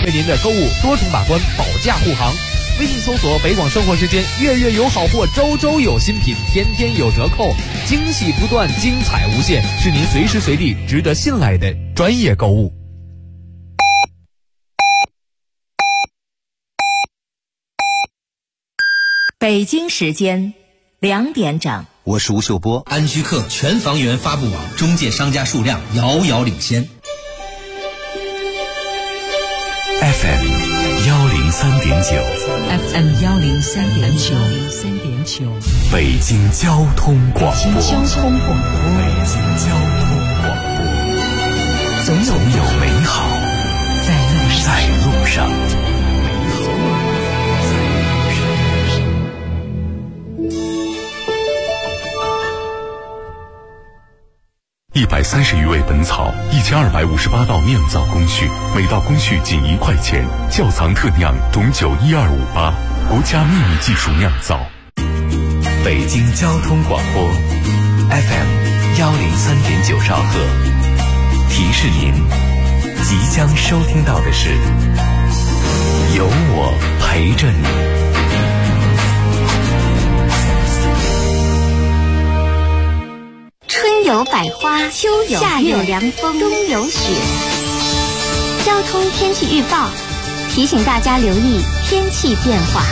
为您的购物多重把关，保驾护航。微信搜索北广生活时间，月月有好货，周周有新品，天天有折扣，惊喜不断，精彩无限，是您随时随地值得信赖的专业购物。 北京时间2点整， 我是吴秀波。 安居客全房源发布网中介商家数量遥遥领先。 FM 103.9 FM 103.9， 北京交通广播。 北京交通广播，总有美好在路上。 130余味本草，1258道酿造工序，每道工序仅1块钱。窖藏特酿种酒1258，国家秘密技术酿造。北京交通广播 FM 103.9兆赫，提示您即将收听到的是有我陪着你。 春有百花，秋有夏有凉风，冬有雪。交通天气预报提醒大家留意天气变化。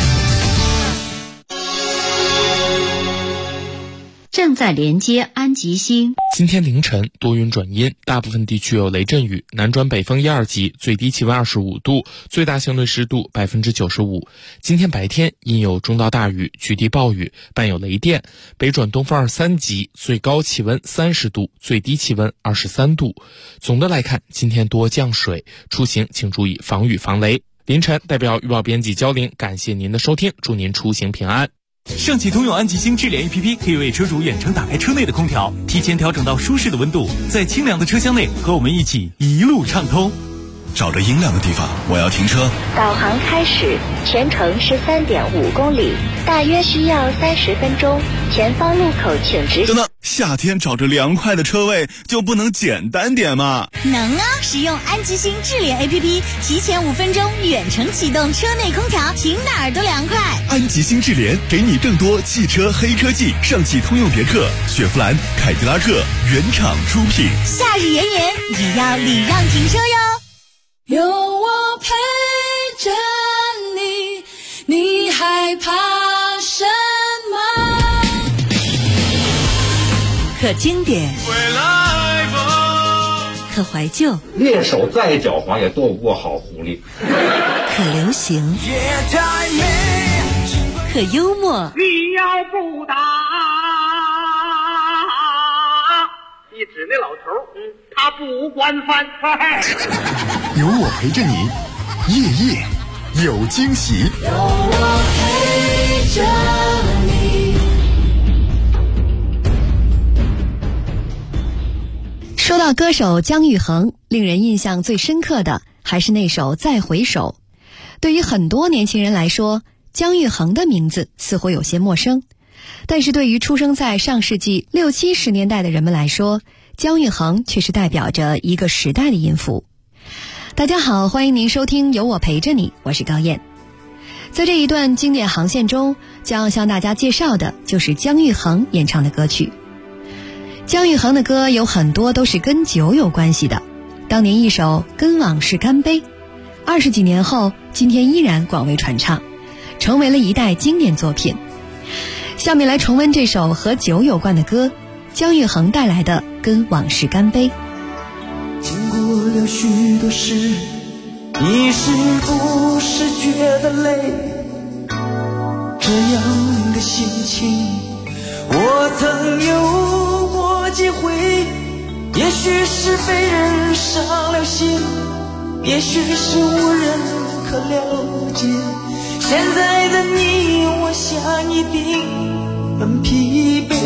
正在连接安吉星。 今天凌晨多云转阴，大部分地区有雷阵雨，南转北风1、2级，最低气温25度，最大相对湿度95%。今天白天阴有中到大雨，局地暴雨，伴有雷电，北转东风2、3级，最高气温30度，最低气温23度。总的来看，今天多降水，出行请注意防雨防雷。凌晨代表预报编辑焦玲，感谢您的收听，祝您出行平安。 上汽通用安吉星智联 APP 可以为车主远程打开车内的空调，提前调整到舒适的温度，在清凉的车厢内和我们一起一路畅通。 找着阴凉的地方，我要停车。 导航开始，全程13.5公里，大约需要30分钟。前方路口请直行。 等等，夏天找着凉快的车位就不能简单点吗？ 能啊！使用安吉星智联 APP， 提前5分钟远程启动车内空调，停哪儿都凉快。 安吉星智联给你更多汽车黑科技，上汽通用别克、雪佛兰、凯迪拉克原厂出品。 夏日炎炎，也要礼让停车哟。 有我陪着你，你害怕什么？ 可经典，可怀旧， 猎手再狡猾也躲不过好狐狸。 可流行，可幽默。 你要不打，你指那老头，他不管饭。 有我陪着你，夜夜有惊喜。 有我陪着你。 说到歌手姜育恒，令人印象最深刻的还是那首《再回首》。对于很多年轻人来说，姜育恒的名字似乎有些陌生，但是对于出生在上世纪60、70年代的人们来说，姜育恒却是代表着一个时代的音符。大家好，欢迎您收听有我陪着你，我是高燕。在这一段经典航线中，将要向大家介绍的就是姜育恒演唱的歌曲。姜育恒的歌有很多都是跟酒有关系的，当年一首《跟往事干杯》，20几年后今天依然广为传唱，成为了一代经典作品。下面来重温这首和酒有关的歌，姜育恒带来的《跟往事干杯》。 经过了许多事，你是不是觉得累？这样的心情我曾有过几回，也许是被人伤了心，也许是无人可了解。现在的你我想一定很疲惫，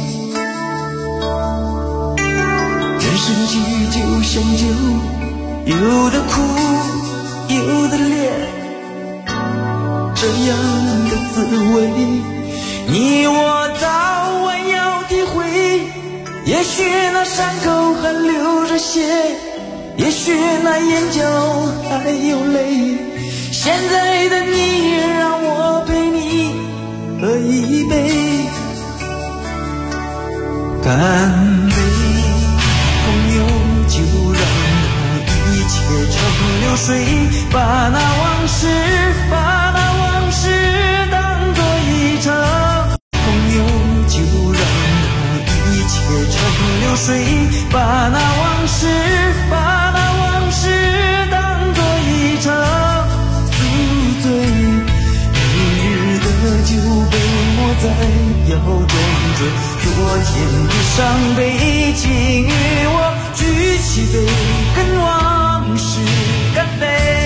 人生剧就像酒，有的苦有的烈，这样的滋味你我早晚要体会。也许那伤口还流着血，也许那眼角还有泪， 现在的你让我陪你喝一杯，干杯，朋友，就让那一切成流水，把那往事当作一场。朋友，就让那一切成流水，把那往事当作一场宿醉。明日的酒被抹在腰中追，昨天的伤悲，请与我举起杯，跟往事干杯。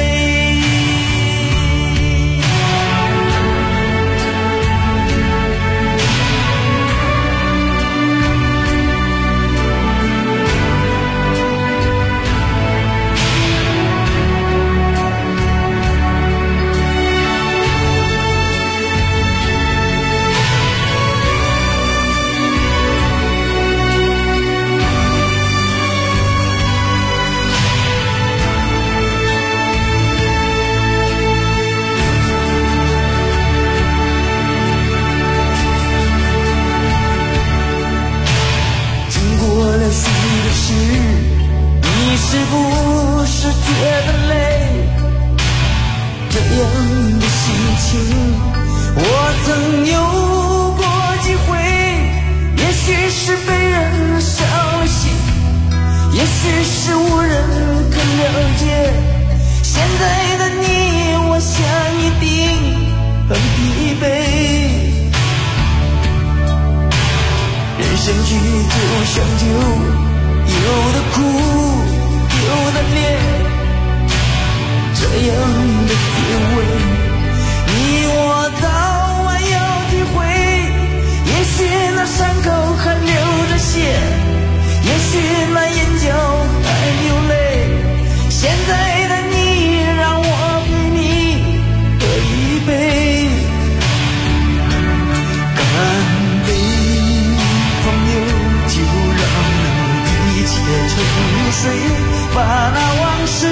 你是不是觉得累？这样的心情我曾有过几回，也许是被人伤了心，也许是无人可了解。现在的你，我想一定很疲惫。人生剧就像酒，有的苦，有的烈，这样的滋味，你我早晚要体会。也许那伤口还流着血，也许那眼角还流泪。现在的你，让我陪你喝一杯，干杯，朋友，就让一切成流水，把那往事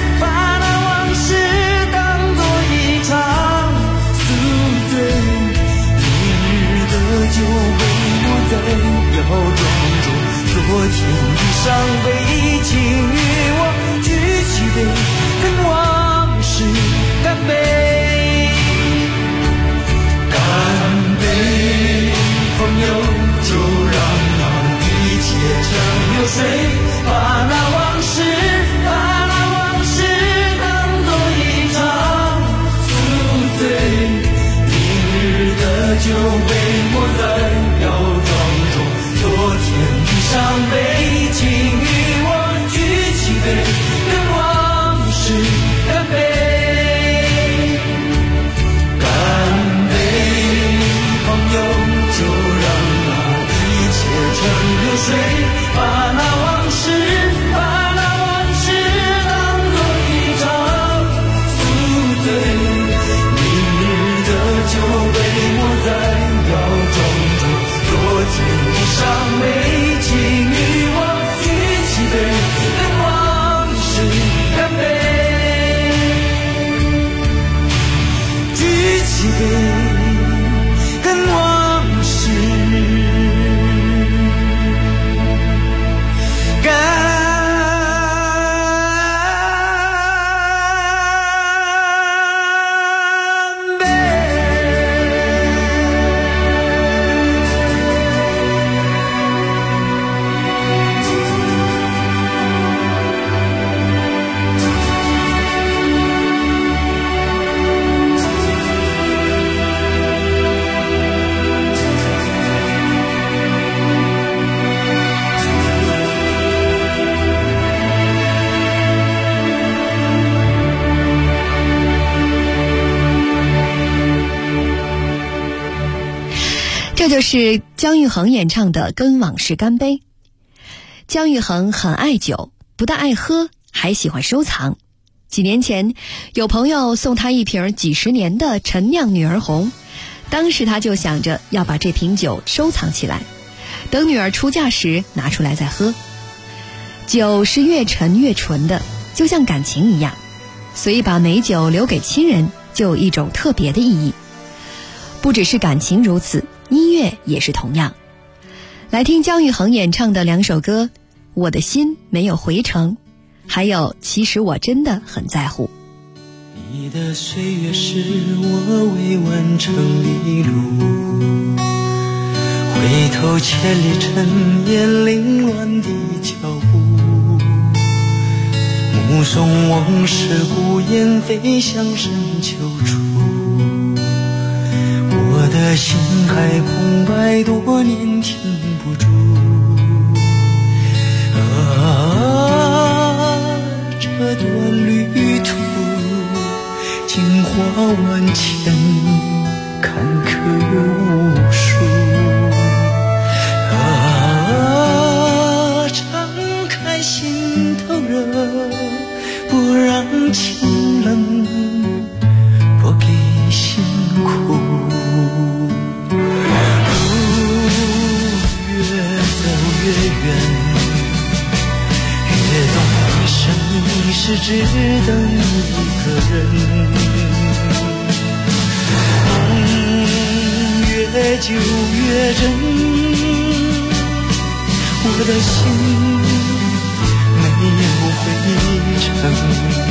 当作一场宿醉。明日的酒被抹在腰庄中，昨天的伤悲，请与我举起杯，跟往事干杯。干杯，朋友，就让那一切成流水，把那往事当作一场宿醉。明日的酒被抹在腰庄中，昨天的伤悲，请与我举起杯，跟往事干杯。干杯，朋友，就让那一切成流水，把那往事当作一场宿醉。明日的酒被抹在腰庄中，昨天的伤悲，请与我举起杯，跟往事干杯。举起杯，跟往事干。 这就是姜育恒演唱的《跟往事干杯》。姜育恒很爱酒，不但爱喝，还喜欢收藏。几年前，有朋友送他一瓶几十年的陈酿女儿红，当时他就想着要把这瓶酒收藏起来，等女儿出嫁时拿出来再喝。酒是越陈越纯的，就像感情一样， 所以把美酒留给亲人就有一种特别的意义。不只是感情如此，音乐也是同样。来听姜育恒演唱的2首歌，《我的心没有回程》，还有《其实我真的很在乎》。 你的岁月是我未完成的路，回头千里尘烟凌乱的脚步，目送往事孤雁飞向深秋处，我的心还空白多年停不住。这段旅途惊花万千，坎坷无数。敞开心头热，不让清冷拨给辛苦。路越走越远，越懂一生一世只等一个人。梦越久越真，我的心没有回程。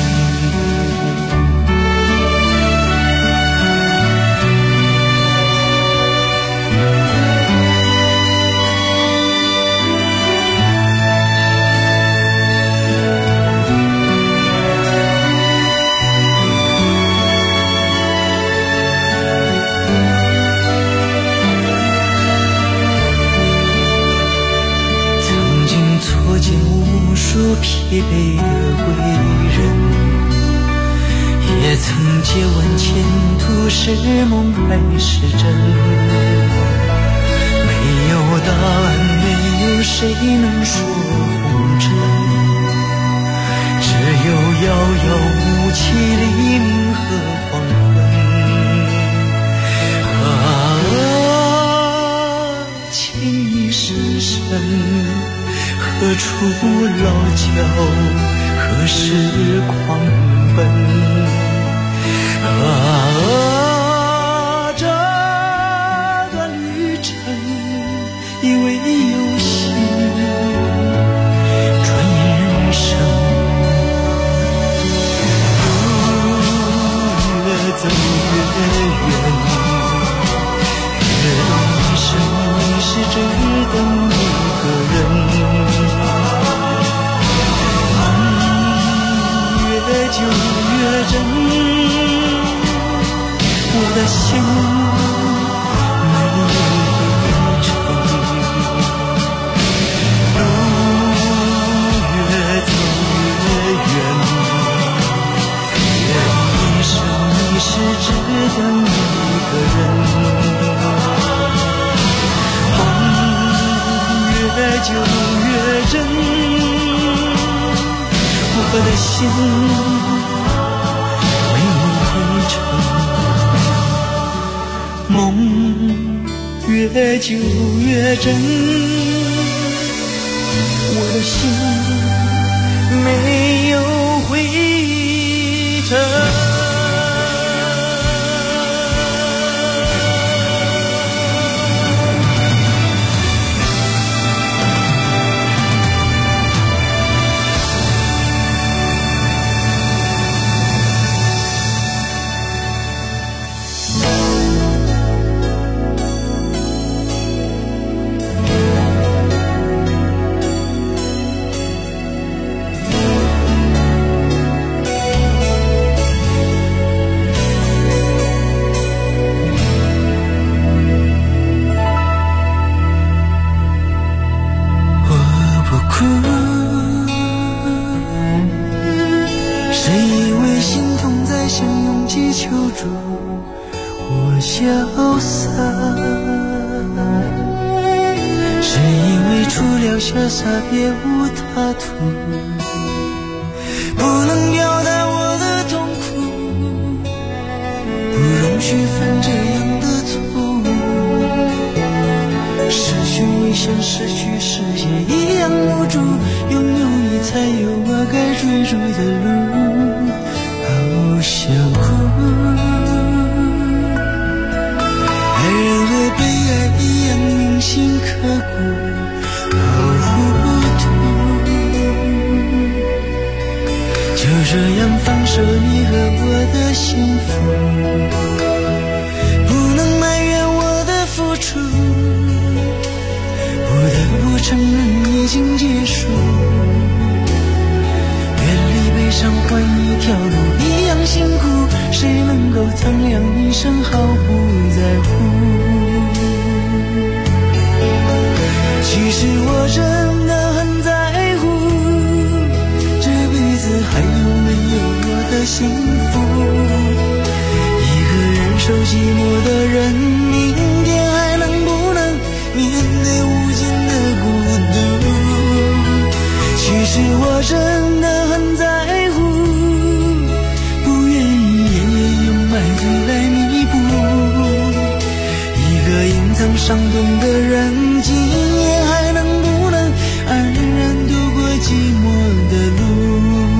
疲惫的归人，也曾借问前途是梦还是真，没有答案，没有谁能说红尘，只有遥遥无期黎明和黄昏。情已失神，何处落脚，何时狂奔？这段旅程以为游戏，转眼人生。路越走越远，越懂一生一世只等一个人。越久越真，我的心没有回程。路越走越远，越一生一世只等一个人。梦越久越真，我的心没有回程。梦越久越真，我的心没有回程。潇洒，是因为除了潇洒别无他途，不能表达我的痛苦，不容许犯这样的错误。失去你像失去世界一样无助，拥有你才有我该追逐的路。 想哭，爱人和被爱一样铭心刻骨，好糊涂。就这样放手你和我的幸福，不能埋怨我的付出，不得不承认已经结束。远离悲伤换一条路，一样辛苦，谁能够苍凉一生毫不在乎？其实我真的很在乎，这辈子还有没有我的幸福？一个人受寂寞的人，明天还能不能面对无尽的孤独？其实我真的很在乎，不愿意夜夜用买醉来弥补。一个隐藏伤痛的人，今夜还能不能安然度过寂寞的路？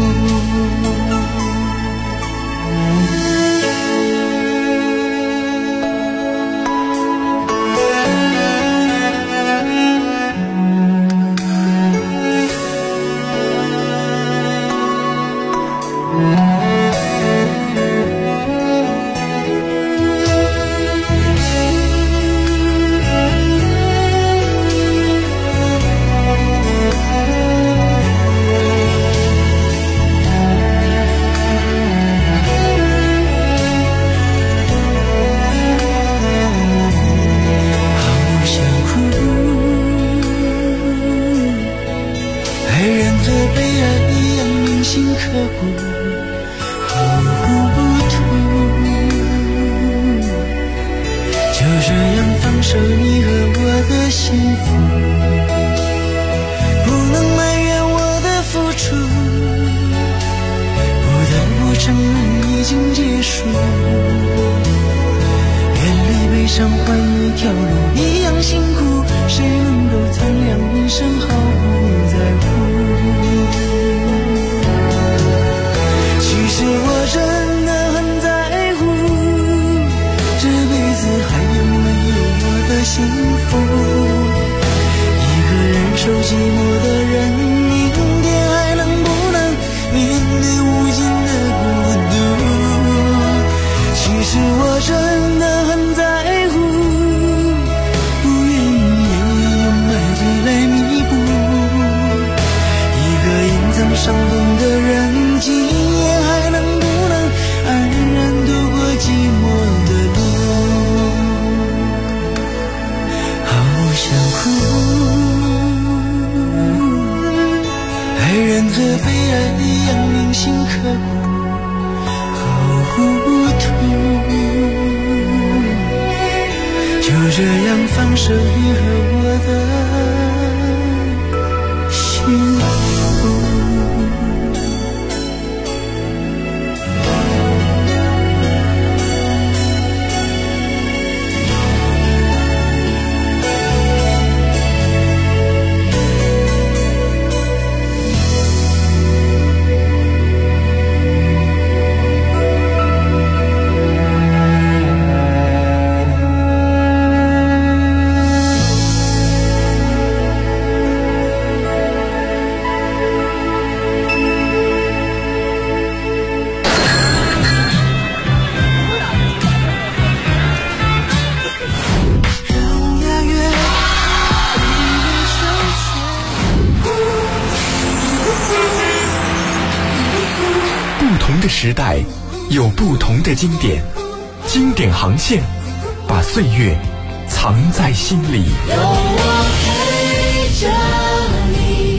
时代有不同的经典，经典航线把岁月藏在心里。有我陪着你。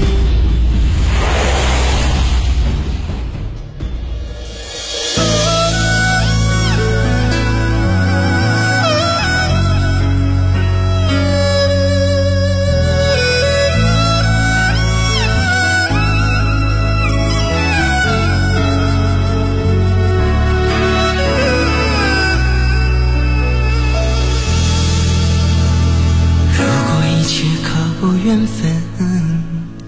缘分，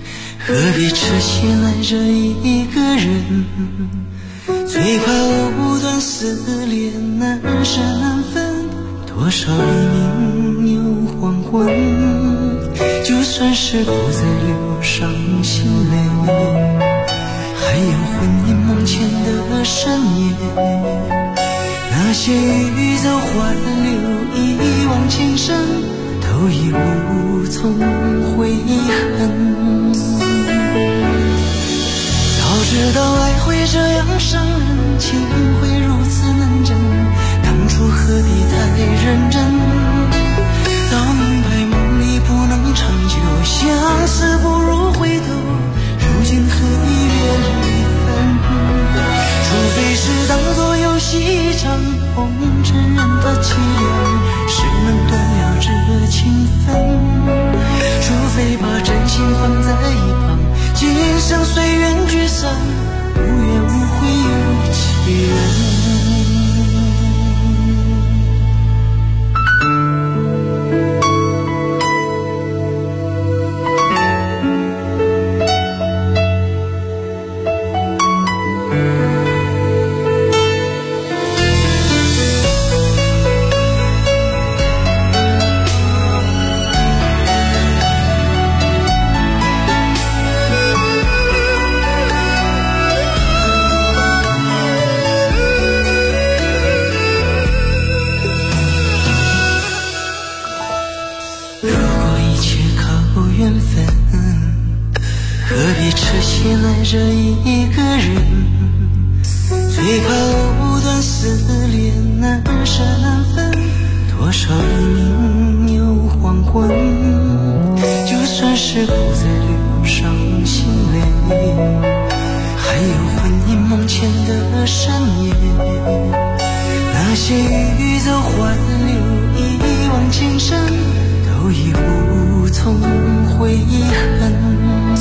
何必痴心爱着一个人？最怕我不思恋难舍难分，多少黎明又黄昏，就算是不再流伤心泪，还有婚姻梦前的深夜，那些欲走还留一往情深，都已无从悔恨。早知道爱会这样伤人，情会如此难枕，当初何必太认真，早明白梦里不能长久，相思不如回头，如今何必别离分，除非是当作游戏一场，红尘人的凄凉，谁能断了这情分，除非把真心放在一旁，今生随缘聚散，无怨无悔有几人。这一个人，最怕藕断丝连，难舍难分，多少黎明又黄昏，就算是不再流伤心泪，还有婚姻梦前的深夜，那些欲走还留一往情深，都已无从悔恨。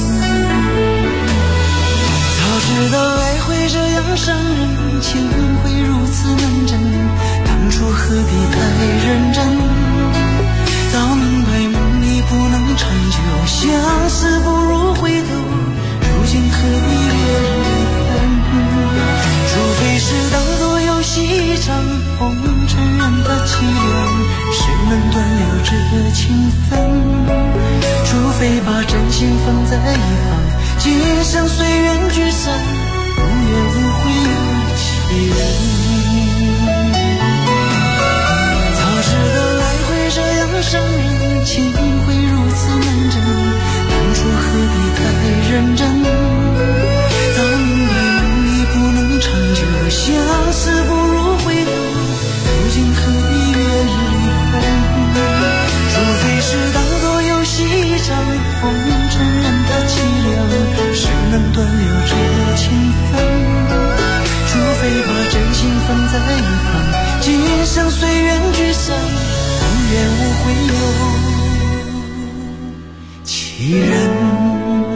知道爱会这样伤人，情会如此难枕，当初何必太认真，早明白梦里不能长久，相思不如回头，如今何必别离分，除非是当作游戏一场，红尘人的凄凉，谁能断了这情分，除非把真心放在一旁，今生随缘聚散，无怨无悔有几人。早知道爱会这样伤人，情会如此难枕，当初何必太认真，早明白梦里不能长久，相思不如回头，如今何必别离分，除非是当作游戏一场，红尘人的凄凉，谁能断了这情分，除非把真心放在一旁，今生随缘聚散，无怨无悔有几人。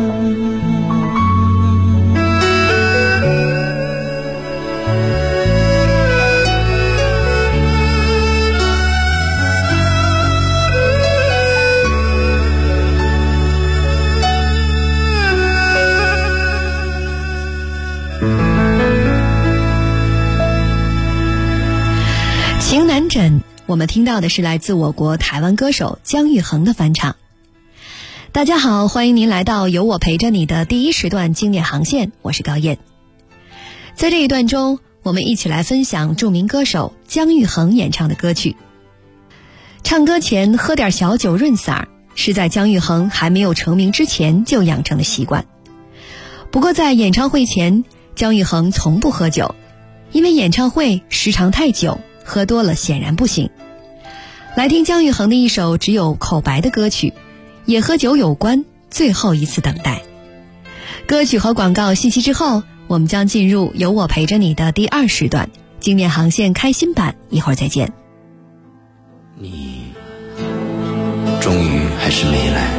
情难枕，我们听到的是来自我国台湾歌手姜育恒的翻唱。大家好，欢迎您来到有我陪着你的第一时段经典航线，我是高燕。在这一段中，我们一起来分享著名歌手姜育恒演唱的歌曲。唱歌前喝点小酒润嗓，是在姜育恒还没有成名之前就养成的习惯。不过在演唱会前，姜育恒从不喝酒，因为演唱会时长太久，喝多了显然不行。来听姜育恒的一首只有口白的歌曲，也和酒有关，最后一次等待。歌曲和广告信息之后，我们将进入有我陪着你的第2时段经典航线开心版，一会儿再见。 你终于还是没来，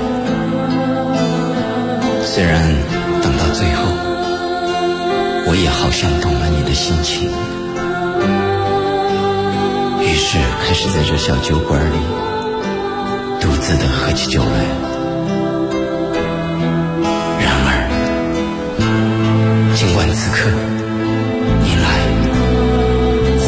虽然等到最后，我也好像懂了你的心情，于是开始在这小酒馆里独自地喝起酒来。然而尽管此刻你来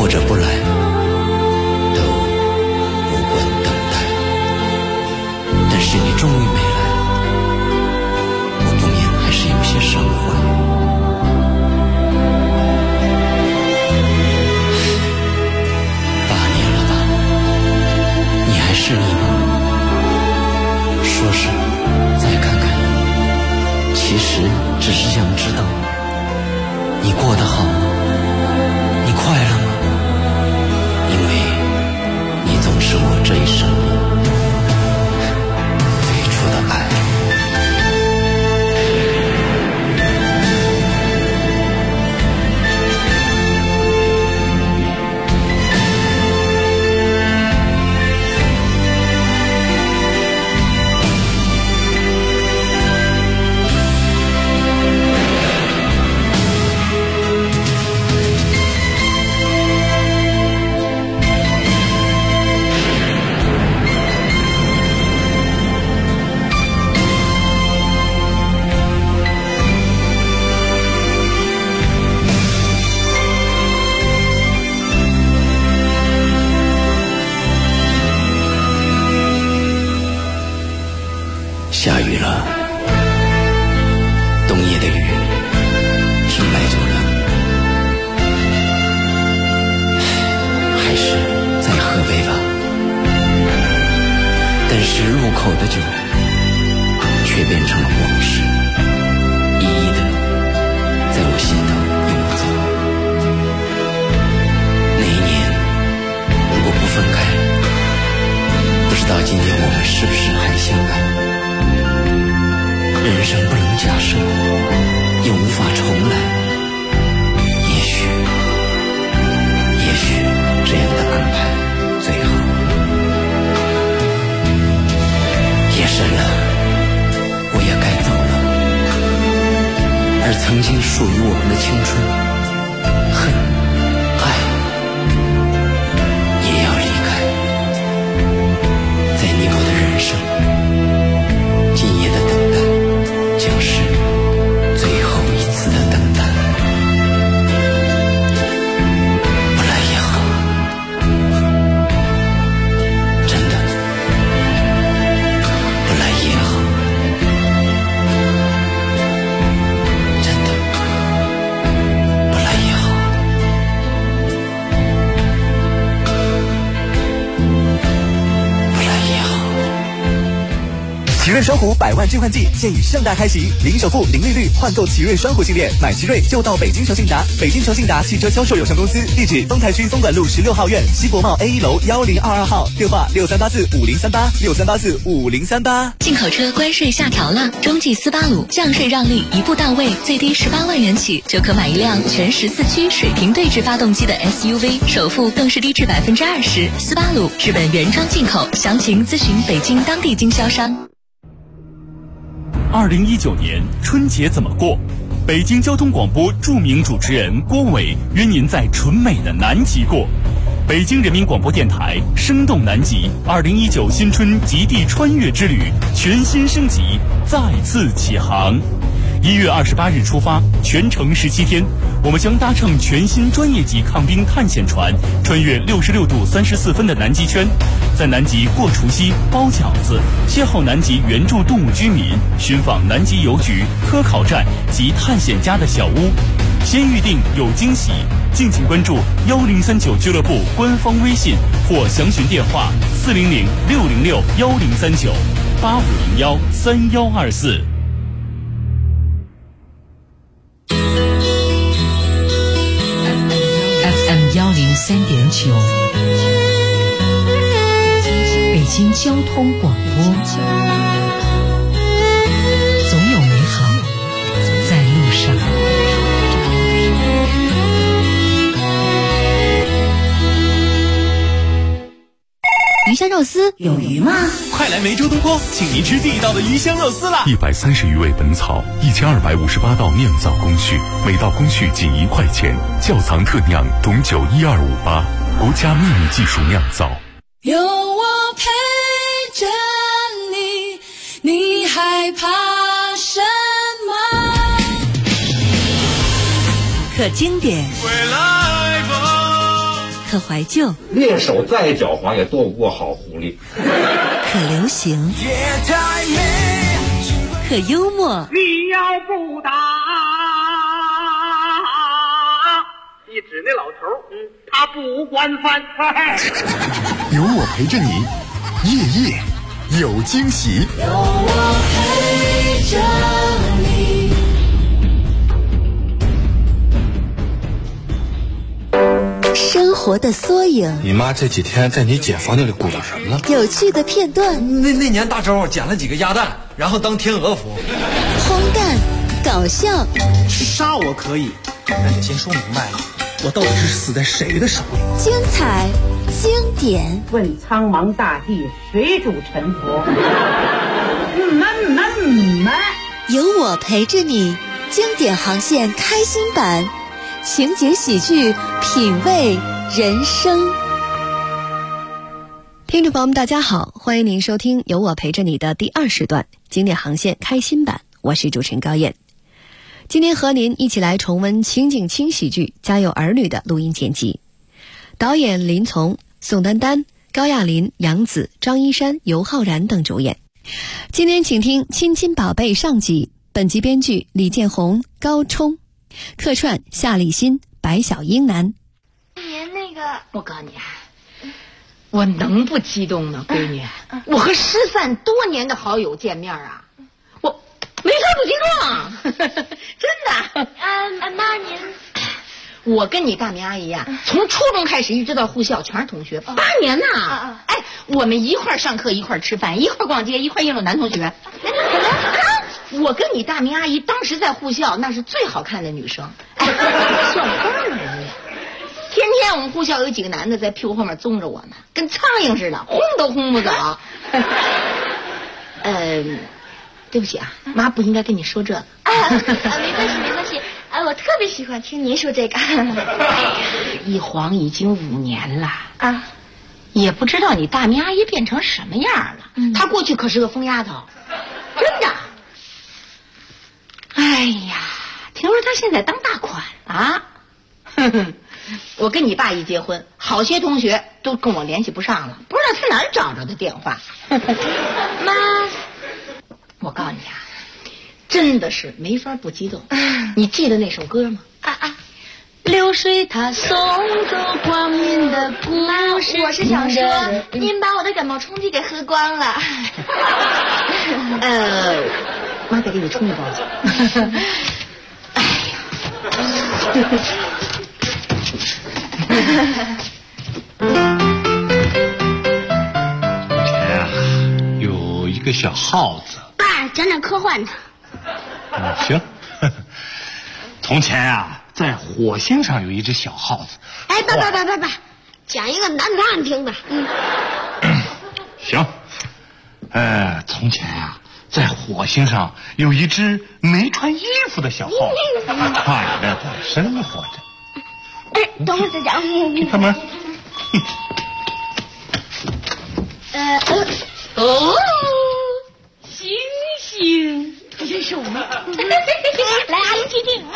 但是入口的酒却变成了往事，一一的在我心头游走。那一年如果不分开，不知道今天我们是不是还相爱。人生不能假设，又无法重来，也许这样的安排最好。夜深了，我也该走了，而曾经属于我们的青春，恨爱也要离开。在你我的人生，今夜的等待将是最后一次的等待。不来也好，真的不来也好，真的不来也好。 奇瑞双虎100万置换季现已盛大开启，零首付、零利率换购奇瑞双虎系列，买奇瑞就到北京诚信达。北京诚信达汽车销售有限公司，地址丰台区东莞路16号院西国贸 A1 楼1022号，电话63845038，63845038。 进口车关税下调了，中继斯巴鲁降税让利一步到位，最低18万元起就可买一辆全14驱水平对置发动机的 SUV， 首付更是低至20%。斯巴鲁日本原装进口，详情咨询北京当地经销商。 2019年春节怎么过？北京交通广播著名主持人郭伟约您在纯美的南极过。北京人民广播电台生动南极2019新春极地穿越之旅全新升级，再次起航。1月28日出发，全程17天，我们将搭乘全新专业级抗冰探险船，穿越66度34分的南极圈，在南极过除夕、包饺子，邂逅南极原住动物居民，寻访南极邮局、科考站及探险家的小屋。先预定有惊喜，敬请关注1039俱乐部官方微信或详询电话400-606-1039-8501-3124。 FM103.9，北京交通广播，总有美好在路上。 鱼香肉丝有鱼吗？ 快来梅州东坡，请您吃地道的鱼香肉丝啦 ！130余味本草，1258道酿造工序，每道工序仅1块钱，窖藏特酿董酒12588，国家秘密技术酿造。 有我陪着你，你害怕什么？ 可经典，可怀旧， 猎手再狡猾也躲不过好狐狸。 可流行，可幽默。 你要不打，一指那老头，他不惯犯。 有我陪着你，夜夜有惊喜。 有我陪着你。 生活的缩影。 你妈这几天在你姐房间里鼓捣什么呢？ 有趣的片段。 那年大周捡了几个鸭蛋，然后当天鹅服。 荒诞，搞笑。 杀我可以，但得先说明白了，我到底是死在谁的手里？ 精彩，经典。 问苍茫大地，谁主沉浮？ 有我陪着你，经典航线开心版。情景喜剧，品味人生。 听众朋友们大家好，欢迎您收听有我陪着你的第2时段经典航线开心版，我是主持人高燕。今天和您一起来重温情景轻喜剧《家有儿女》的录音剪辑，导演林从、宋丹丹、高亚麟、杨紫、张一山、尤浩然等主演。今天请听《亲亲宝贝》上集，本集编剧李建宏、高冲，客串夏立新、白小英男。 今年那个，我告诉你， 我能不激动吗，闺女？我和失散多年的好友见面啊，我没法不激动，真的。 妈您， 我跟你大明阿姨呀，从初中开始一直到护校，全是同学，8年呢。哎，我们一块上课，一块吃饭，一块逛街，一块应酬男同学。我跟你大明阿姨当时在护校，那是最好看的女生，校花儿呢。天天我们护校有几个男的在屁股后面踪着我们，跟苍蝇似的，轰都轰不走。对不起啊，妈不应该跟你说这个。 没关系没关系，我特别喜欢听您说这个。 一晃已经5年了啊，也不知道你大明阿姨变成什么样了。她过去可是个疯丫头，真的。哎呀，听说她现在当大款了。我跟你爸一结婚，好些同学都跟我联系不上了，不知道他哪儿找着的电话。妈，我告诉你啊，真的是没法不激动。你记得那首歌吗？ 流水它送走光阴的故事。我是想说，您把我的感冒冲剂给喝光了。 妈再给你冲一包去。哎呀。 有一个小耗子。 爸，讲点科幻的。 行。从前啊，在火星上有一只小耗子。 爸，讲一个男子汉听的。 行。从前啊，在火星上有一只没穿衣服的小耗子，快乐的生活着。 等会儿再讲。 开门。 星星，这是我们。来，阿姨听听。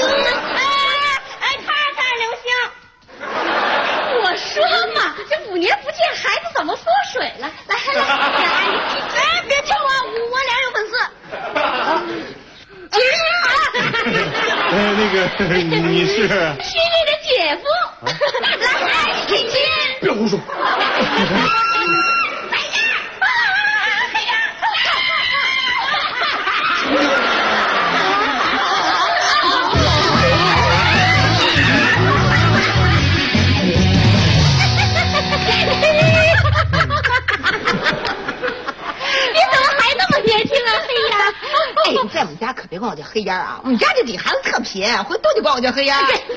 看流星。我说嘛，这5年不见，孩子怎么缩水了？来，阿姨听。别听我，我脸有粉刺。 那个，你是是你的姐夫。来，亲亲。 别胡说。 你在我们家可别管我叫黑烟啊！我们家这几个孩子特贫，回头就管我叫黑烟。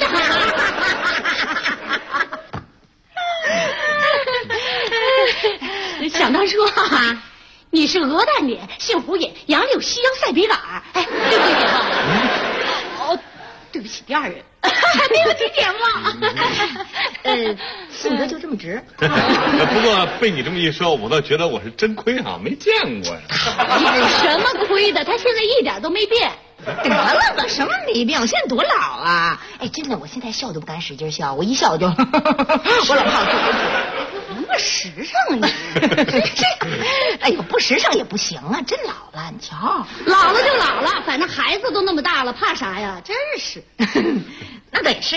想当初你是鹅蛋脸，姓胡也，杨柳西洋赛笔杆。对不起，姐夫。对不起，第二人。对不起，姐夫。 性格就这么直。 不过被你这么一说，我倒觉得我是真亏啊，没见过呀。 什么亏的？他现在一点都没变。 得了吧，什么没变？我现在多老啊！真的，我现在笑都不敢使劲笑，我一笑就，我老怕那么时尚你。哎呦，不时尚也不行啊，真老了，你瞧。 老了就老了，反正孩子都那么大了，怕啥呀？真是。 那倒也是。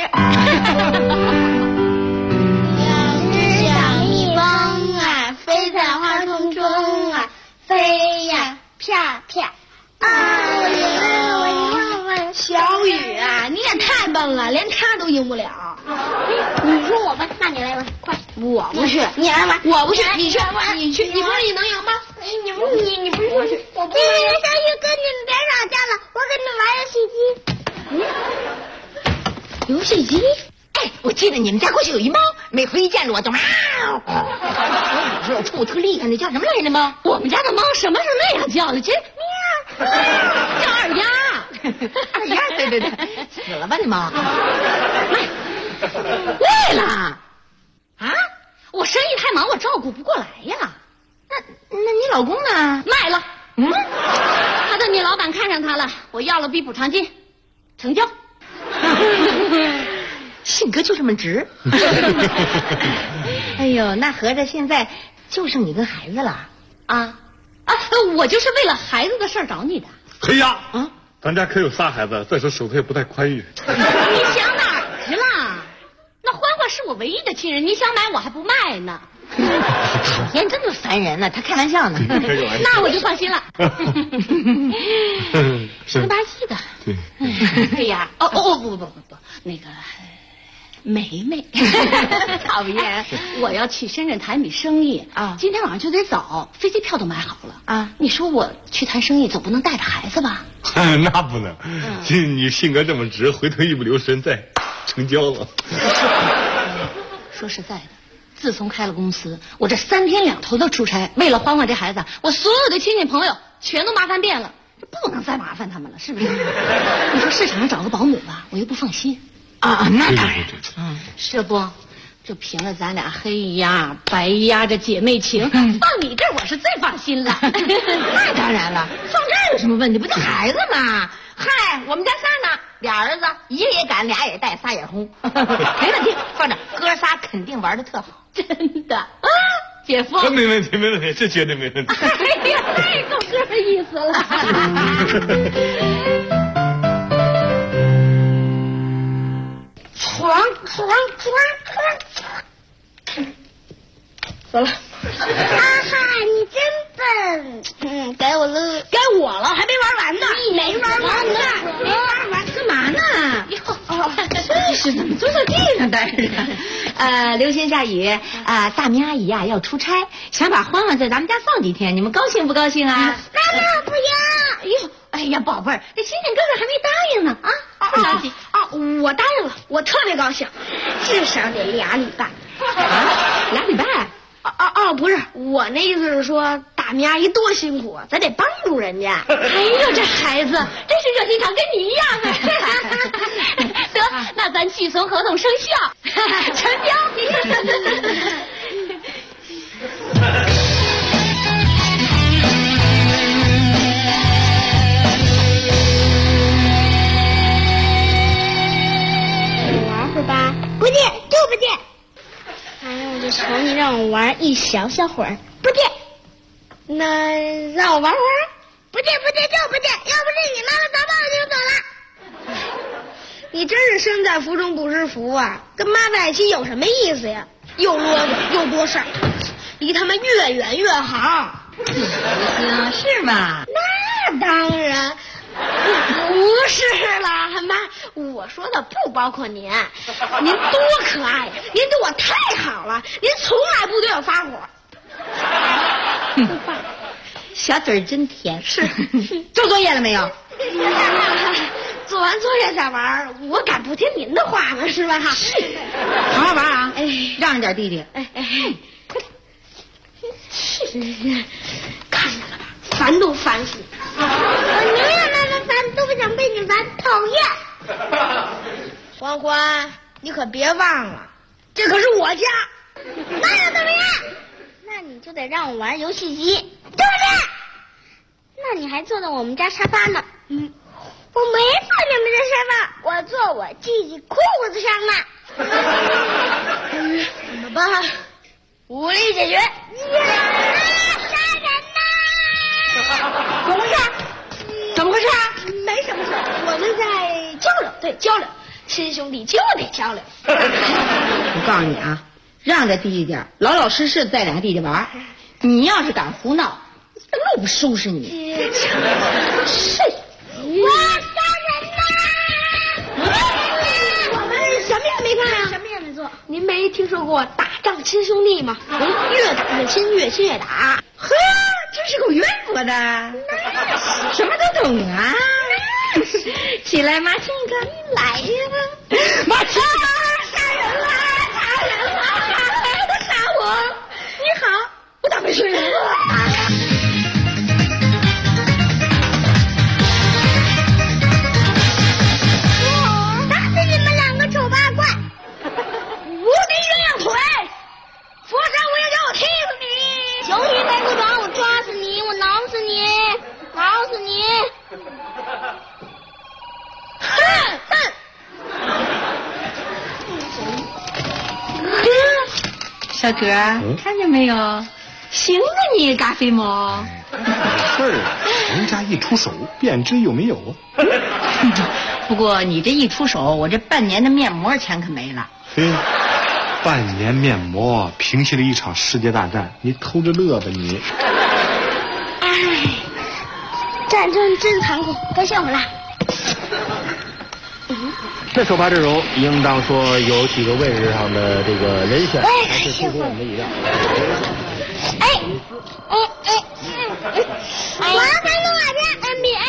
像蜜蜂啊，飞在花丛中啊，飞呀啪啪。小雨啊，你也太笨了，连他都赢不了。你说我吧，那你来玩，快！我不去，你来玩。我不去，你去，你去，你不是你能赢吗？你不是我去，我不去。小雨哥，你们别吵架了，我跟你玩游戏机。游戏机？ 我记得你们家过去有一猫，每回一见着我就喵。我有冲我特厉害，那叫什么来着吗？ 我们家的猫什么是那样叫的？真喵，叫二丫。 二丫，对，死了吧你猫？ 累了啊！我生意太忙，我照顾不过来呀。 那你老公呢？ 卖了。他的女老板看上他了，我要了逼补偿金，成交。 性格就这么直。哎呦，那合着现在就剩你跟孩子了我就是为了孩子的事儿找你的。 黑鸭咱家可有仨孩子，再说手头也不太宽裕。 你想哪儿去了？那欢欢是我唯一的亲人，你想买我还不卖呢。 讨厌，真的烦人呢。他开玩笑呢。 那我就放心了。是个巴西的。对呀。不，那个。梅梅，讨厌！我要去深圳谈笔生意啊，今天晚上就得走，飞机票都买好了啊。你说我去谈生意，总不能带着孩子吧？ 那不能，你性格这么直，回头一不留神再成交了。 说实在的，自从开了公司，我这3天2头的出差，为了欢欢这孩子，我所有的亲戚朋友全都麻烦遍了，这不能再麻烦他们了，是不是？你说市场上找个保姆吧，我又不放心。 啊，那当然， 是不？就凭着咱俩黑鸭白鸭这姐妹情，放你这儿我是最放心了。 那当然了，放这儿有什么问题？不就孩子吗？嗨，我们家仨呢，2儿子，1个也赶，2也带，3也轰，没问题。放这哥仨肯定玩的特好， 真的啊，姐夫。 没问题，这绝对没问题。 哎呀，太够哥意思了。走了。 哈哈，你真笨。该我了， 该我了，还没玩完呢。 你没玩完呢， 没玩完，干嘛呢？真是怎么坐在地上待着？流星下雨大明阿姨呀要出差，想把欢欢在咱们家放几天，你们高兴不高兴啊？ 妈妈不要。 哎呀，宝贝儿，这星星哥哥还没答应呢啊！ 不着急啊，我答应了，我特别高兴，至少得2礼拜。 2礼拜？ 不是，我那意思是说，大明阿姨多辛苦，咱得帮助人家。哎呦，这孩子真是热心肠，跟你一样啊！得，那咱寄存合同生效，成交。 是吧？不见就不见。反正我就求你让我玩一小会儿，不见。那让我玩会儿，不见就不见。要不是你妈妈早把我领走了。 你真是身在福中不知福啊！跟妈在一起有什么意思呀？又啰嗦又多事儿，离他们越远越好。 行，是吗？ 那当然。不是啦，妈，我说的不包括您。您多可爱呀！您对我太好了，您从来不对我发火。 小嘴真甜。是。做作业了没有？ 做完作业再玩，我敢不听您的话吗？是吧？ 是。好好玩啊！让着点弟弟。 快点。是。看见了吧？烦都烦死。 我宁愿让他烦，都不想被你烦，讨厌。 欢欢，你可别忘了，这可是我家。 那又怎么样？那你就得让我玩游戏机，对不对？那你还坐在我们家沙发呢。我没坐你们家沙发，我坐我弟弟裤子上呢。 怎么办？武力解决。 杀人呐！ 怎么回事？没什么事，我们在交流，对，交流，亲兄弟就得交流。 我告诉你啊，让着弟弟点，老老实实的带2个弟弟玩。你要是敢胡闹，路不收拾你。是。 我杀人呐！ 我们什么也没干呀，什么也没做。您没听说过打仗亲兄弟吗？越打越亲，越亲越打。 呵，真是够渊博的，什么都懂啊！起来，马庆哥，你来呀！马庆，杀人了！ 杀我！你好，我咋没睡人了？ 打死你们2个丑八怪！ 无敌鸳鸯腿，佛山无影脚，我踢死你！ 熊女白骨爪，我抓死你，我挠死你，挠死你！ 小哥，看见没有？行啊你，嘎飞猫。 事儿啊，人家一出手，便知有没有。 不过你这一出手，我这半年的面膜钱可没了。 半年面膜平息了一场世界大战，你偷着乐吧你。 哎，战争真残酷，该谢我们了。 这首发阵容应当说有几个位置上的这个人选，还是出乎我们的意料。 我要看动画片 NBA。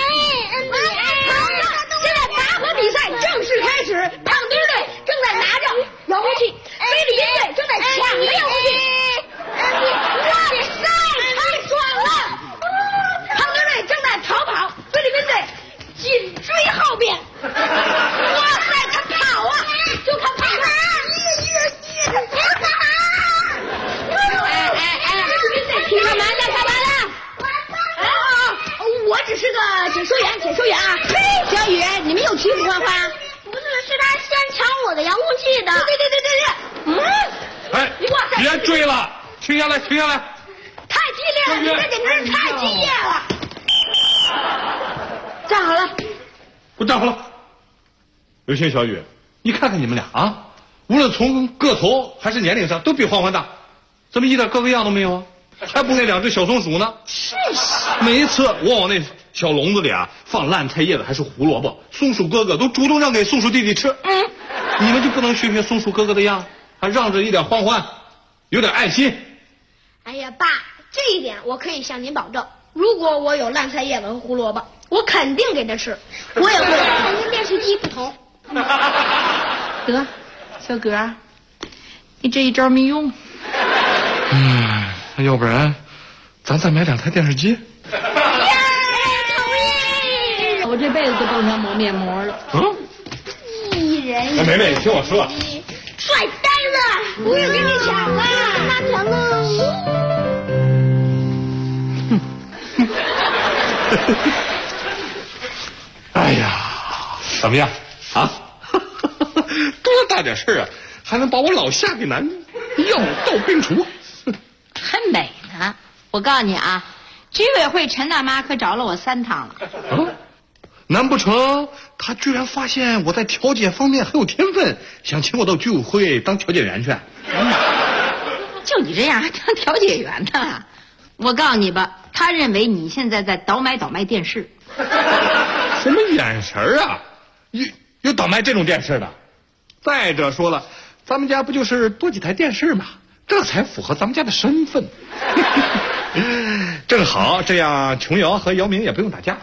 现在拔河比赛正式开始，胖墩队正在拿着遥控器，菲律宾队正在抢着遥控器。哇塞，太爽了！胖墩队正在逃跑，菲律宾队紧追后边。哇塞，他跑啊，就他跑啊！你干嘛呢？干嘛呢？我只是个解说员啊！嘿，小雨，你们又欺负欢欢？ 不是，是他先抢我的遥控器的。 对。 哎，别追了，停下来！ 太激烈了，你这简直是太激烈了！站好了， 我站好了。刘星、小雨，你看看你们俩啊，无论从个头还是年龄上，都比欢欢大，怎么一点哥哥样都没有啊？还不那两只小松鼠呢？ 是。 每一次我往那小笼子里啊放烂菜叶子还是胡萝卜，松鼠哥哥都主动让给松鼠弟弟吃。你们就不能学松鼠哥哥的样，还让着一点欢欢，有点爱心。 哎呀，爸，这一点我可以向您保证，如果我有烂菜叶子和胡萝卜，我肯定给他吃。我也会跟电视机不同。 得，小哥，你这一招没用。 要不然咱再买2台电视机。 我这辈子都不想抹面膜了。 一人。 梅梅，听我说。 帅呆子，不是跟你抢了，他抢了。 哎呀，怎么样啊？多大点事啊，还能把我老夏给难住，药到病除。 还美呢！我告诉你啊，居委会陈大妈可找了我3趟了。 难不成她居然发现我在调解方面很有天分，想请我到居委会当调解员去？ 就你这样还当调解员呢？我告诉你吧，她认为你现在在倒卖电视。 什么眼神啊？有倒卖这种电视的？再者说了，咱们家不就是多几台电视吗？这才符合咱们家的身份。正好这样，琼瑶和姚明也不用打架。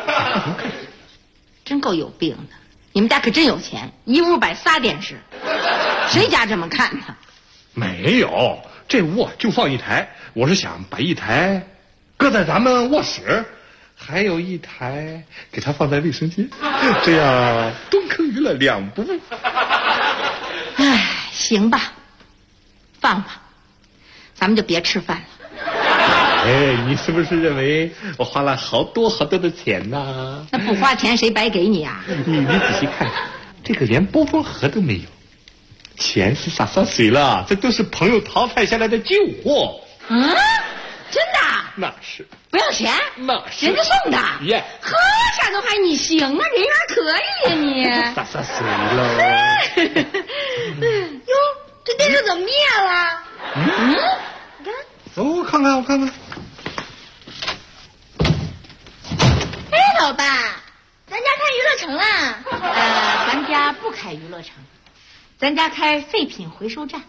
真够有病的！你们家可真有钱，一屋摆仨电视，谁家这么看呢？ 没有，这屋就放1台。我是想把1台搁在咱们卧室，还有1台给它放在卫生间，这样东坑娱乐2不误。 哎，行吧，放吧，咱们就别吃饭了。 哎，你是不是认为我花了好多的钱呢？ 那不花钱谁白给你啊？ 你仔细看，这个连包装盒都没有，钱是洒水了，这都是朋友淘汰下来的旧货。 真的？ 那是。 不要钱？ 那是。 人家送的。 耶。 呵，傻东海，你行啊，人缘可以呀你。 洒水了。 哟，这电视怎么灭了？ 你看。我看看。 哎，老爸，咱家开娱乐城啦？ 咱家不开娱乐城，咱家开废品回收站。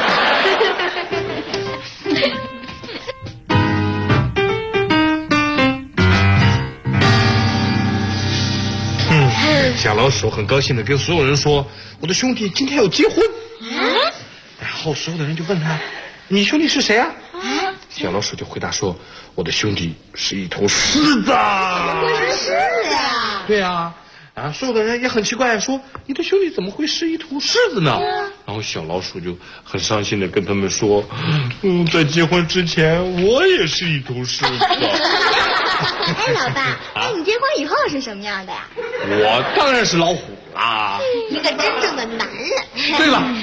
小老鼠很高兴的跟所有人说，我的兄弟今天要结婚。然后所有的人就问他，你兄弟是谁啊？小老鼠就回答说，我的兄弟是一头狮子。 怎么会是狮子呀？ 对啊，所有的人也很奇怪，说你的兄弟怎么会是一头狮子呢？然后小老鼠就很伤心的跟他们说，在结婚之前我也是一头狮子。 哎，老爸，那你结婚以后是什么样的呀？ 我当然是老虎啦， 一个真正的男人。 对了，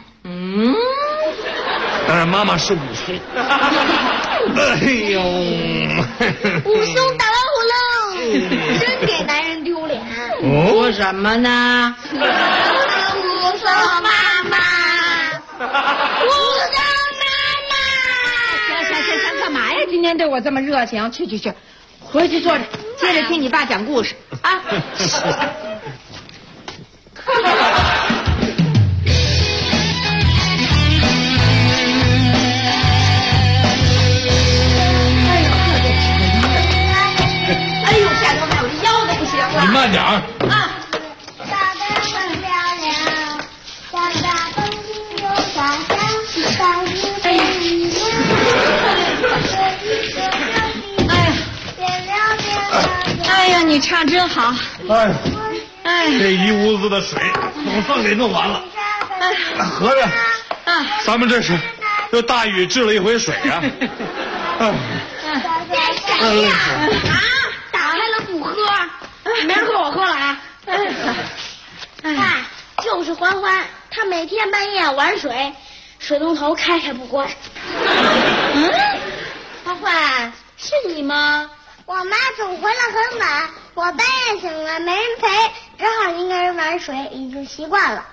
当然妈妈是武松。哎呦， 武松打老虎喽，真给男人丢脸。 说什么呢？ 武松妈妈。 天对我这么热情，去，回去坐着，接着听你爸讲故事啊。哎呦，下头卖我这腰都不行了。 你慢点啊。 哎呀，你唱真好！ 这一屋子的水总算给弄完了。合着，咱们这是又大禹治了一回水啊！ 打开了不喝，没人喝我喝了啊！就是欢欢，他每天半夜玩水，水龙头开不关。欢欢，是你吗？ 我妈总回来很晚，我半夜醒了没人陪，只好一个人玩水，已经习惯了。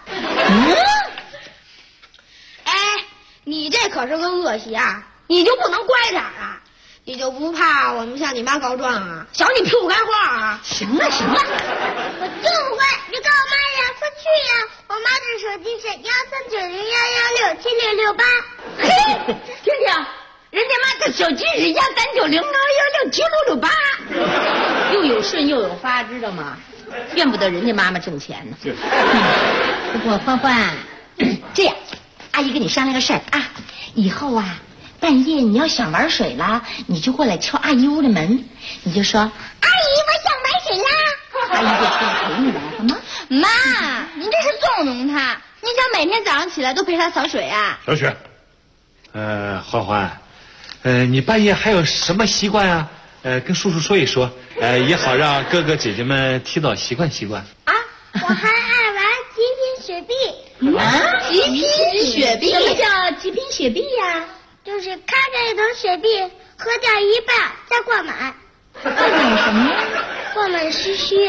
哎，你这可是个恶习啊！你就不能乖点啊？你就不怕我们向你妈告状啊？小你屁股开花啊！ 行了， 我就不会，你跟我妈俩说去呀！我妈的手机是13901167668。 嘿，听听。人家妈的手机是13901167668，又有顺又有发，知道吗？怨不得人家妈妈挣钱呢。不过欢欢，这样，阿姨跟你商量个事儿啊，以后啊，半夜你要想玩水了，你就过来敲阿姨屋的门，你就说：“阿姨，我想玩水啦。”阿姨就出来陪你玩，好吗？ 妈，您这是纵容他，您想每天早上起来都陪他扫水啊？ 小雪，欢欢。你半夜还有什么习惯啊？跟叔叔说一说，也好让哥哥姐姐们提早习惯。 啊，我还爱玩极品雪碧。 极品雪碧？什么叫极品雪碧呀？ 就是开着一桶雪碧，喝掉一半再灌满。 灌满什么？ 灌满须须。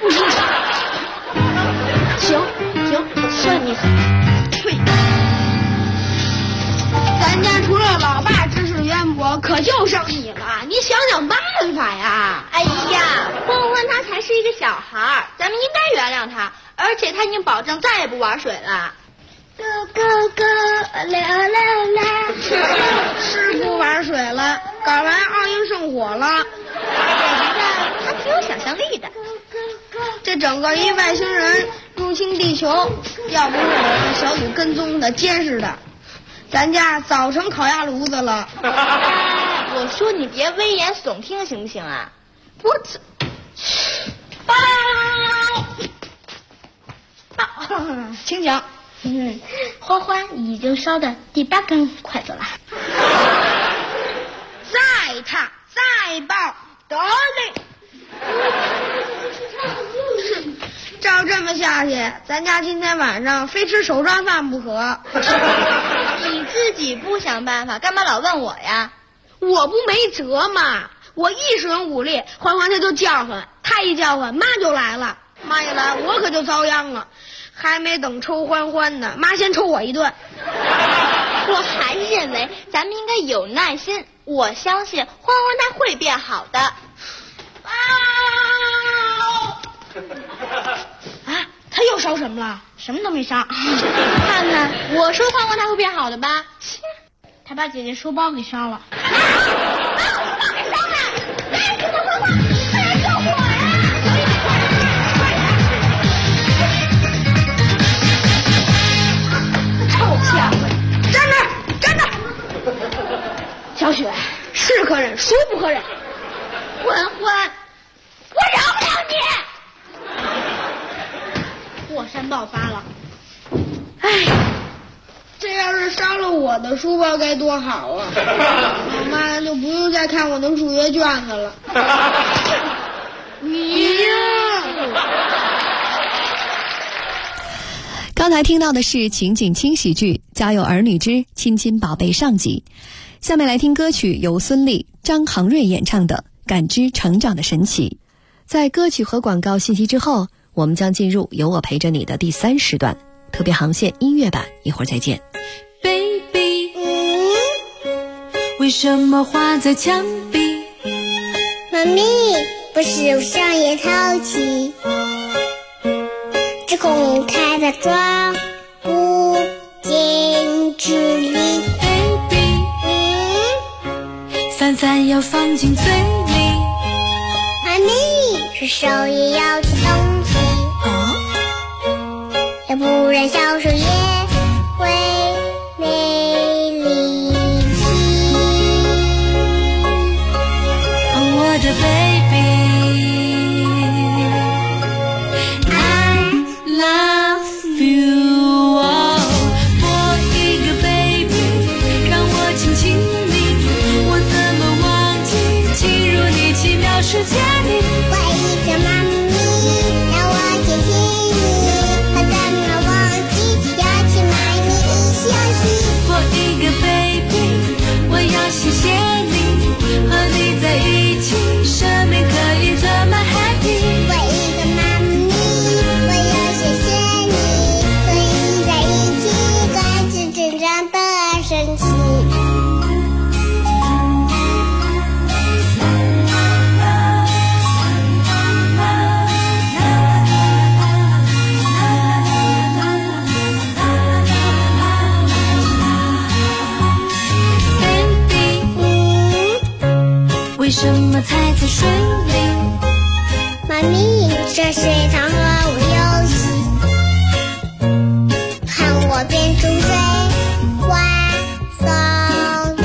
行，算你狠。咱家除了老爸知识渊博，可就剩你了。你想想办法呀！哎呀，欢欢他才是一个小孩，咱们应该原谅他，而且他已经保证再也不玩水了。是不玩水了，搞完奥运圣火了。他挺有想象力的。这整个一外星人入侵地球，要不是我让小组跟踪的监视的，咱家早成烤鸭炉子了。我说你别危言耸听行不行啊？我请讲。 欢欢已经烧的第8根筷子了。 再烫再爆，得嘞！照这么下去，咱家今天晚上非吃手抓饭不可。你自己不想办法，干嘛老问我呀？我不没辙嘛！我一使用武力，欢欢他就叫唤，他一叫唤，妈就来了。妈一来，我可就遭殃了。还没等抽欢欢呢，妈先抽我一顿。我还是认为咱们应该有耐心，我相信欢欢他会变好的。啊，他又烧什么了？什么都没烧。看看，我说欢欢他会变好的吧？切，他把姐姐书包给烧了。把我书包给烧了！哎，这个欢欢，快来救我呀！臭小子，站着！小雪，是可忍，孰不可忍？欢欢，我饶不了你！火山爆发了，哎，这要是烧了我的书包该多好啊！老妈就不用再看我的数学卷子了。你呀！ 刚才听到的是情景轻喜剧《家有儿女之亲亲宝贝》上集，下面来听歌曲由孙俪、张航瑞演唱的《感知成长的神奇》。在歌曲和广告信息之后，我们将进入有我陪着你的第3时段特别航线音乐版，一会儿再见。 Baby, we 为什么画在墙壁？ 妈咪，不是商业淘气，只公开的装不进纸里。 Baby，饭饭要放进嘴里。 妈咪，是手也要吃东西，要不然小手也会没力气。 我的 baby，I love you。我一个 baby， 让我亲亲你，我怎么忘记进入你奇妙世界里？ 我一个妈咪，让我亲亲你，我怎么忘记要去买你一箱西？ 我一个 baby， 我要谢谢你，和你在一起，生命可以这么 happy。 我一个妈咪，我要谢谢你，和你在一起，开始成长的神奇。 为什么踩在水里？ 妈咪，这水塘和我游戏，看我变出水花送给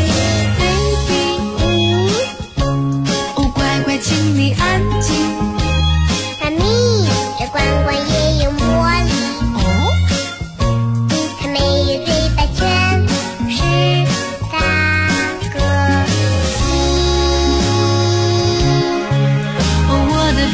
你。 哦，乖乖，请你安静。 妈咪，这罐罐也有魔力。它没有嘴巴，全是大个心。 我的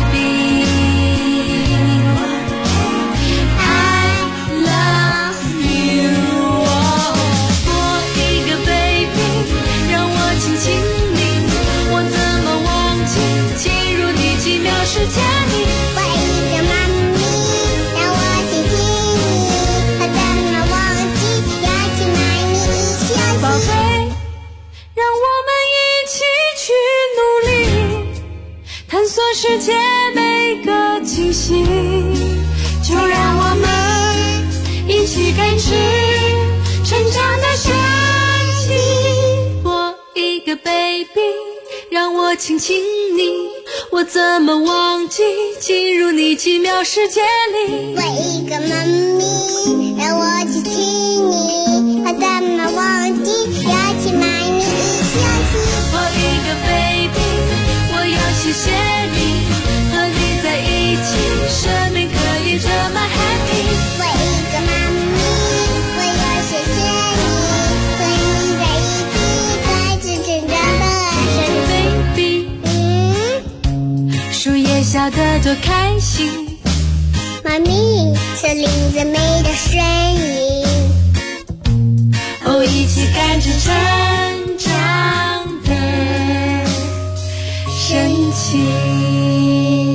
baby，I love you。我一个 baby， 让我亲亲你，我怎么忘记进入你奇妙世界里？ 我一个妈咪，让我亲亲你，我怎么忘记要去买你一箱宝西？ 贝，让我们一起去努力，探索世界每个气息，就让我们一起感知成长的神奇。我一个 baby， 让我亲亲你，我怎么忘记进入你奇妙世界里？ 我一个妈咪，让我亲亲你，我怎么忘记要去买你一箱西？ 我一个 baby， 我要谢谢你，和你在一起，生命可以这么 happy。 我一个妈咪，我要谢谢你，和你在一起，开始成长的神奇。 baby， 树叶笑得多开心。 妈咪，森林最美的身影。 哦，一起感知成长的神奇。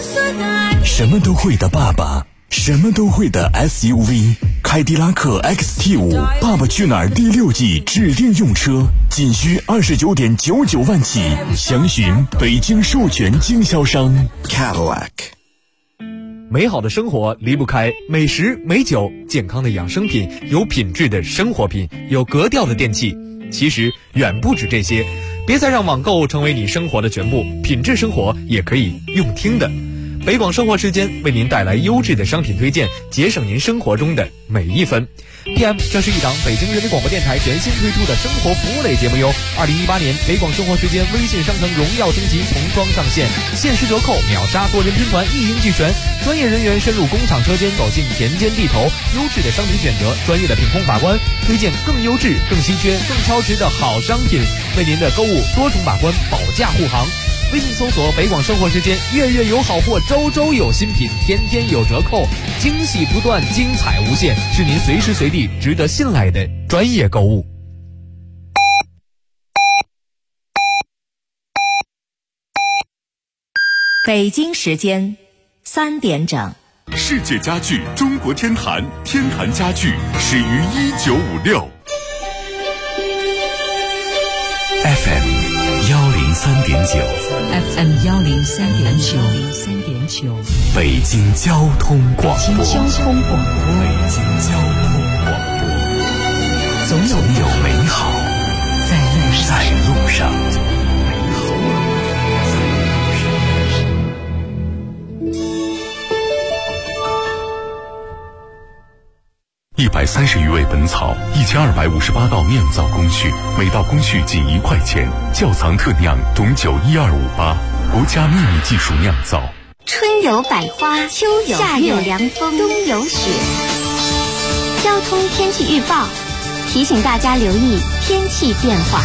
什么都会的爸爸，什么都会的 SUV， 凯迪拉克 XT5 爸爸去哪儿第6季指定用车，仅需29.99万起，详询北京授权经销商 Cadillac。 美好的生活离不开美食、美酒、健康的养生品，有品质的生活品，有格调的电器。其实远不止这些，别再让网购成为你生活的全部，品质生活也可以用听的。北广生活时间为您带来优质的商品推荐，节省您生活中的每一分。PM， 这是一档北京人民广播电台全新推出的生活服务类节目哟。2018年北广生活时间微信商城荣耀升级重装上线，限时折扣，秒杀多人拼团，一应俱全。专业人员深入工厂车间，走进田间地头，优质的商品选择，专业的品控把关，推荐更优质、更稀缺、更超值的好商品，为您的购物多重把关，保价护航。微信搜索北广生活时间，月月有好货，周周有新品，天天有折扣，惊喜不断，精彩无限，是您随时随地值得信赖的专业购物。 北京时间3点整。 世界家具中国天坛，天坛家具始于1956。 FM 103.9 FM 103.9， 北京交通广播。 北京交通广播，总有美好在路上。 130余味本草，1258道酿造工序，每道工序仅1块钱。窖藏特酿懂酒12588，国家秘密技术酿造。 春有百花，秋有夏有凉风，冬有雪。交通天气预报提醒大家留意天气变化。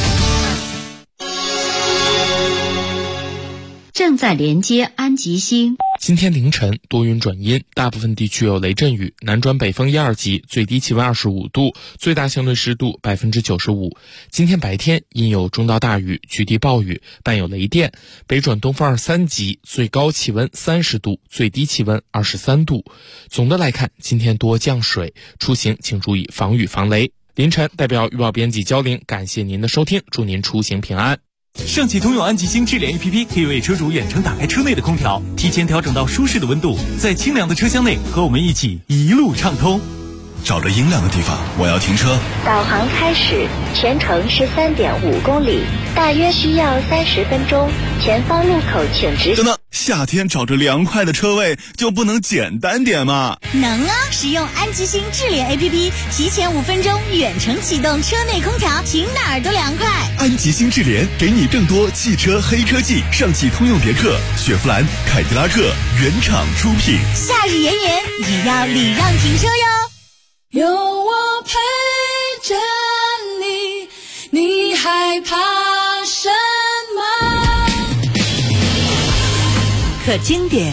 正在连接安吉星。 今天凌晨多云转阴，大部分地区有雷阵雨，南转北风1、2级，最低气温25度，最大相对湿度95%。今天白天阴有中到大雨，局地暴雨，伴有雷电，北转东风2、3级，最高气温30度，最低气温23度。总的来看，今天多降水，出行请注意防雨防雷。凌晨代表预报编辑焦玲感谢您的收听，祝您出行平安。 上汽通用安吉星智联 APP 可以为车主远程打开车内的空调，提前调整到舒适的温度，在清凉的车厢内和我们一起一路畅通。 找着阴凉的地方，我要停车。 导航开始，全程是3.5公里，大约需要30分钟。前方路口请直行。 等等，夏天找着凉快的车位就不能简单点吗？ 能啊！使用安吉星智联 APP， 提前5分钟远程启动车内空调，停哪儿都凉快。 安吉星智联给你更多汽车黑科技，上汽通用别克、雪佛兰、凯迪拉克原厂出品。 夏日炎炎，也要礼让停车哟。 有我陪着你，你害怕什么？ 可经典，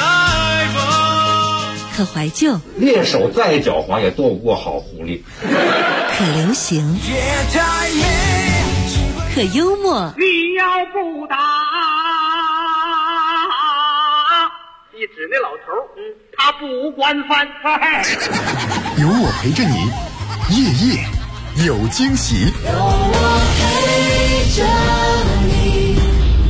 可怀旧， 猎手再狡猾也斗不过好狐狸。 可流行，可幽默。 你要不打，一指那老头，他不管饭菜。 有我陪着你，夜夜有惊喜。 有我陪着你。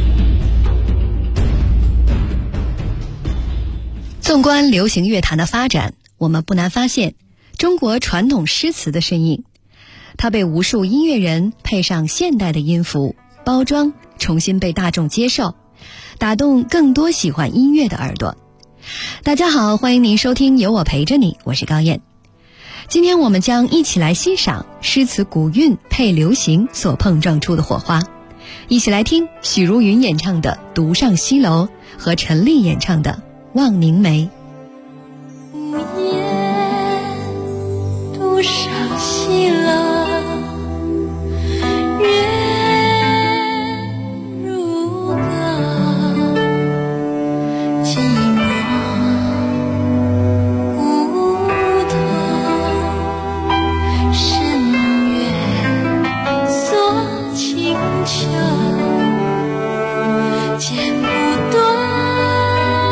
纵观流行乐坛的发展，我们不难发现中国传统诗词的身影。它被无数音乐人配上现代的音符包装，重新被大众接受，打动更多喜欢音乐的耳朵。大家好，欢迎您收听有我陪着你，我是高燕。今天我们将一起来欣赏诗词古韵配流行所碰撞出的火花，一起来听许茹芸演唱的《独上西楼》和陈粒演唱的《望凝眉》。 无言独上西楼，月如歌，寂寞梧桐，深月锁清秋，剪不断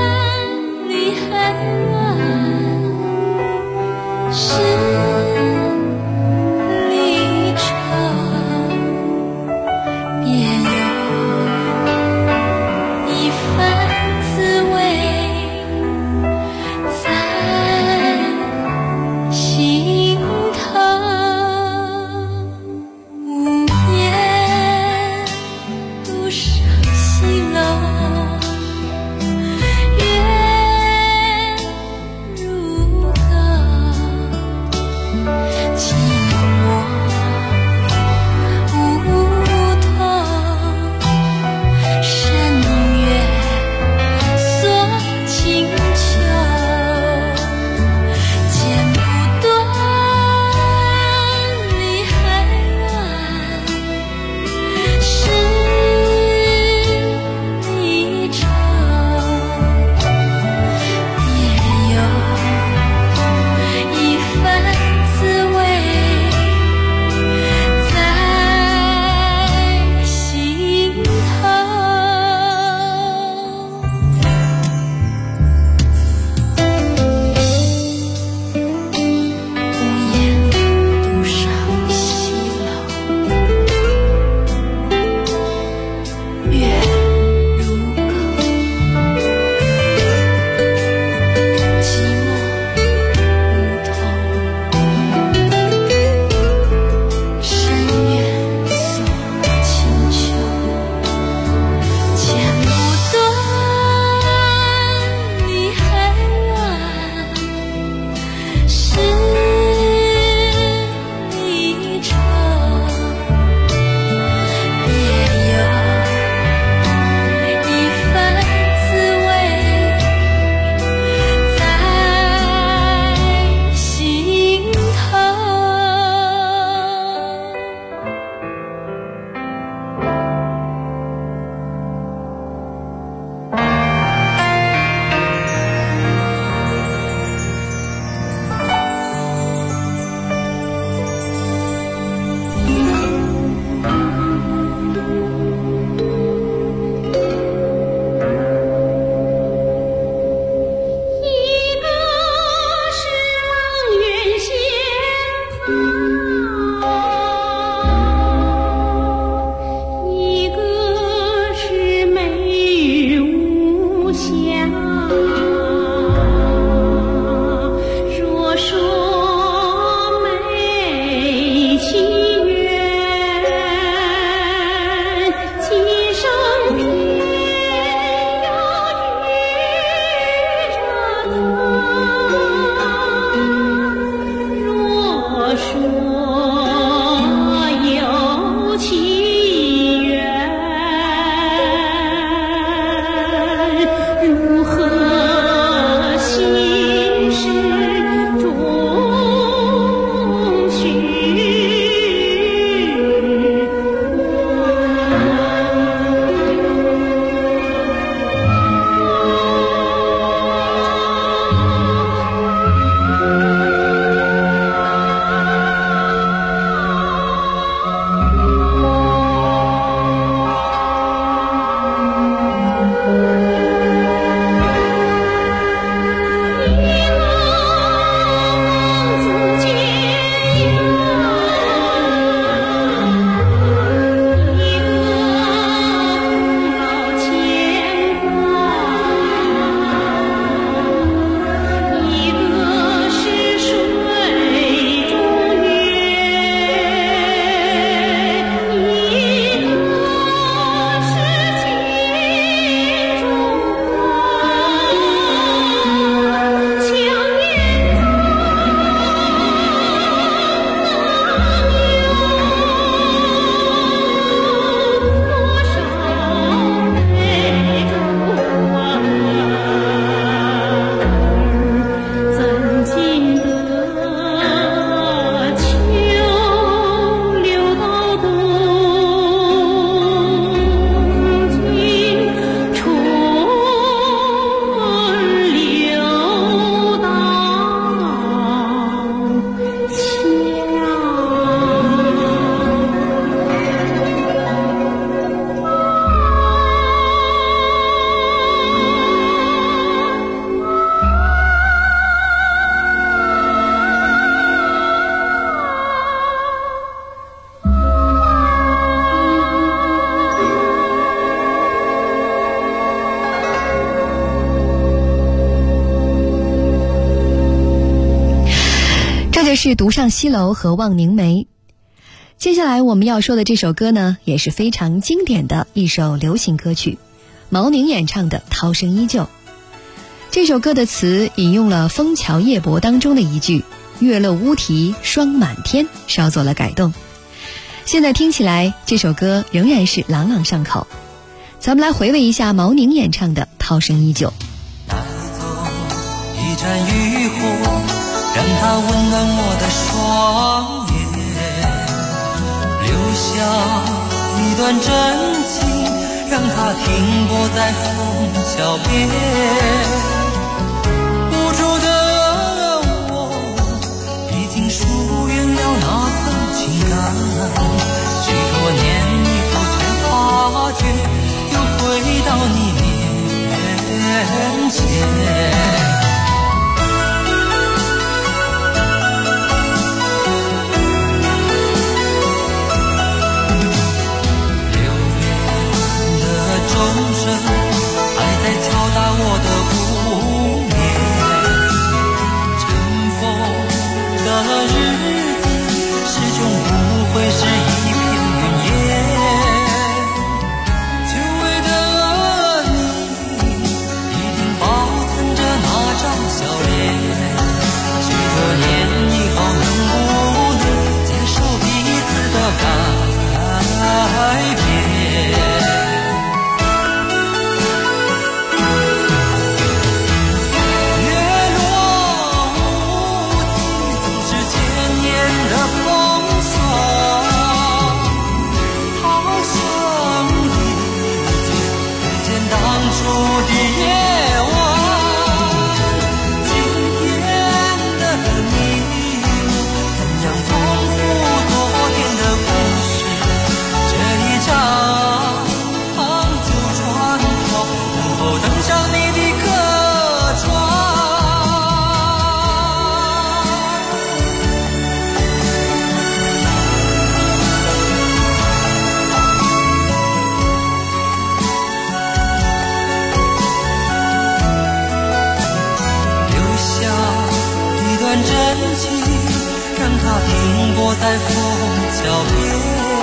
是独上西楼和望凝眉。接下来我们要说的这首歌呢，也是非常经典的一首流行歌曲，毛宁演唱的《涛声依旧》。这首歌的词引用了《枫桥夜泊》当中的一句“月漏乌啼霜满天”，稍做了改动。现在听起来这首歌仍然是朗朗上口。咱们来回味一下毛宁演唱的《涛声依旧》。 带走一盏渔火，让它温暖我的双眼，留下一段真情，让它停泊在枫桥边。无助的我已经疏远了那份情感，许多年以后才发觉，又回到你面前。钟声还在敲打我的不眠，尘封的日子始终不会是一片云烟，久违的你真情，让它停泊在枫桥边。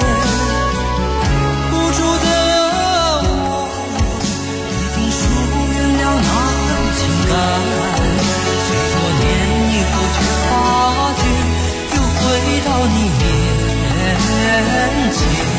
无助的我已经疏远了那份情感，许多年以后却发觉又回到你面前。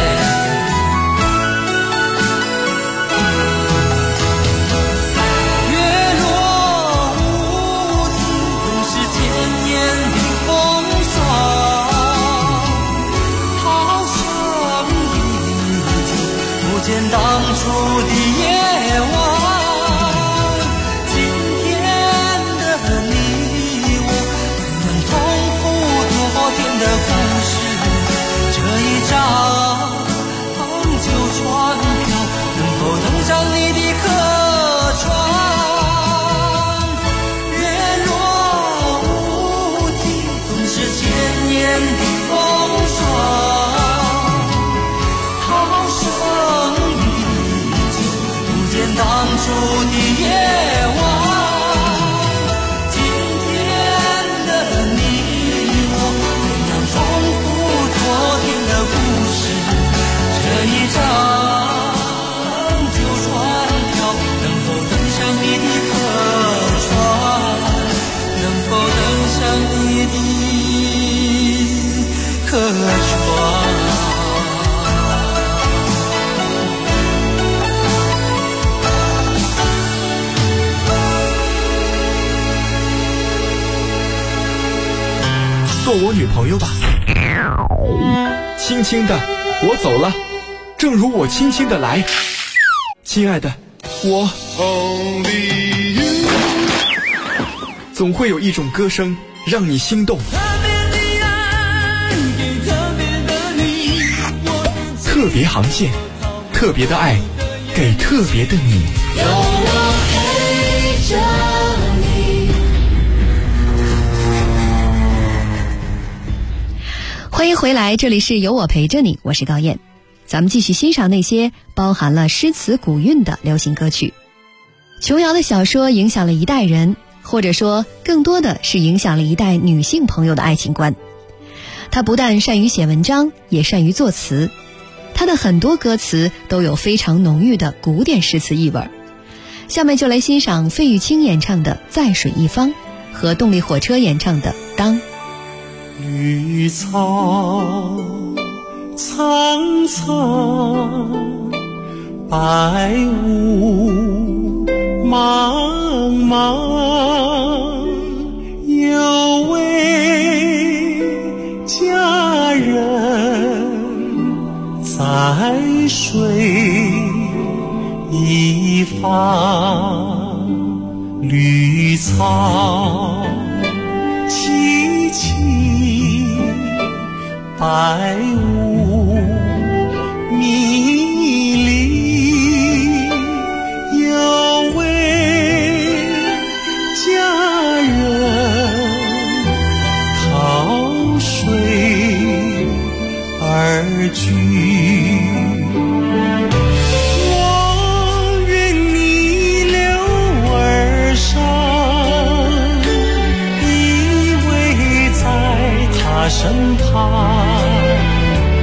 当初的夜晚，今天的你我怎能重复昨天的故事？这一张旧船票能否登上你的客船？月落乌啼，总是千年的风霜。当初的夜晚，今天的你我怎样重复昨天的故事？这一张旧船票能否登上你的客船？能否登上你的客船？ 做我女朋友吧，轻轻的我走了，正如我轻轻的来。亲爱的，我总会有一种歌声让你心动。特别航线，特别的爱，给特别的你。有我陪着你。 欢迎回来，这里是有我陪着你，我是高燕。咱们继续欣赏那些包含了诗词古韵的流行歌曲。琼瑶的小说影响了一代人，或者说更多的是影响了一代女性朋友的爱情观。她不但善于写文章，也善于作词。她的很多歌词都有非常浓郁的古典诗词意味。下面就来欣赏费玉清演唱的《在水一方》和动力火车演唱的《当》。 绿草苍苍，白雾茫茫，有位佳人在水一方，绿草萋萋，白雾迷离，有位佳人靠水而居。我愿逆流而上，依偎在他身旁，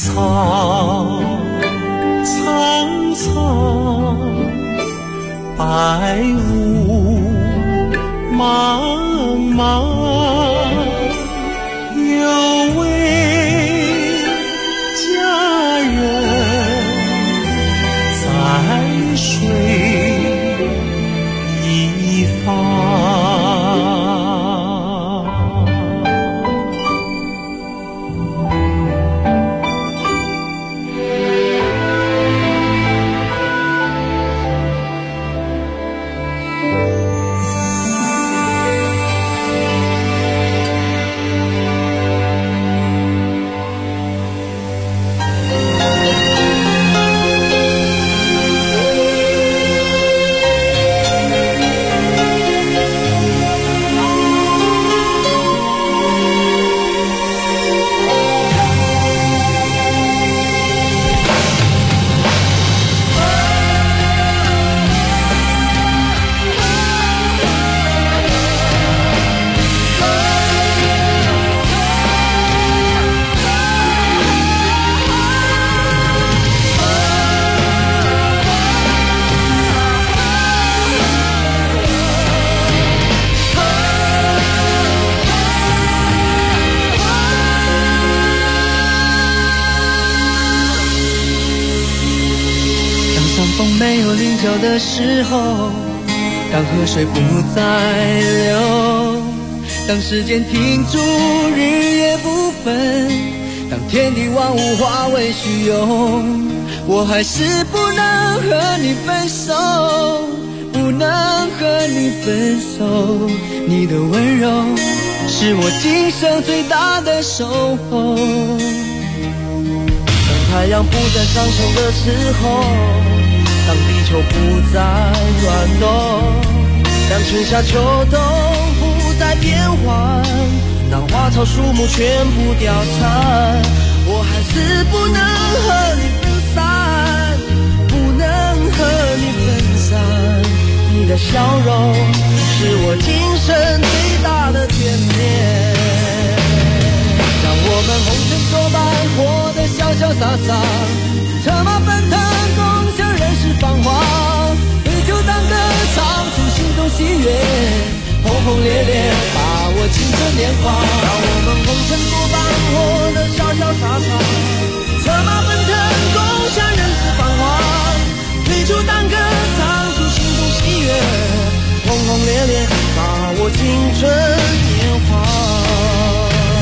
草苍苍，白雾茫茫，有位佳人在水一方。 没有棱角的时候，当河水不再流，当时间停住，日夜不分，当天地万物化为虚有，我还是不能和你分手，不能和你分手。你的温柔是我今生最大的守候。当太阳不再上升的时候，当地球不再转动，当春夏秋冬不再变换，当花草树木全部凋残，我还是不能和你分散，不能和你分散。你的笑容是我今生最大的眷恋，让我们红尘作伴，活得潇潇洒洒，策马奔腾，共享人世繁华，对酒当歌，唱出心中喜悦，轰轰烈烈把握青春年华。让我们红尘作伴，活得潇潇洒洒，策马奔腾，共享人世繁华，对酒当歌，唱出心中喜悦，轰轰烈烈把握青春年华。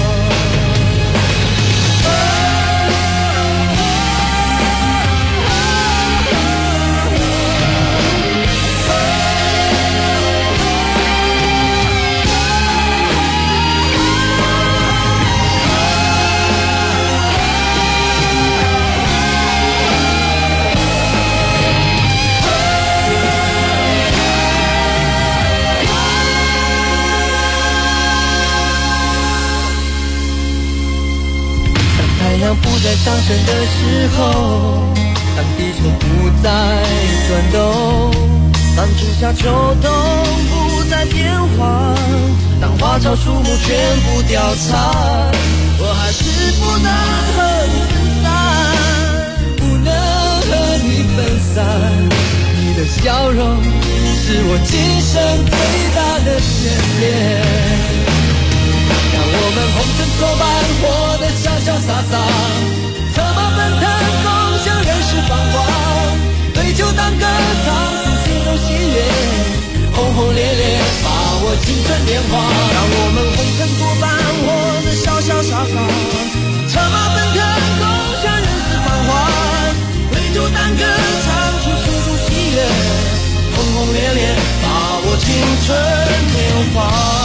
太阳不再上升的时候，当地球不再转动，当春夏秋冬不再变换，当花草树木全部凋残，我还是不能和你分散，不能和你分散。你的笑容是我今生最大的眷恋，让我们红尘作伴，活得潇潇洒洒，策马奔腾，共享人世繁华，对酒当歌，唱出心中喜悦，轰轰烈烈把握青春年华。让我们红尘作伴，活得潇潇洒洒，策马奔腾，共享人世繁华，对酒当歌，唱出心中喜悦，轰轰烈烈把握青春年华。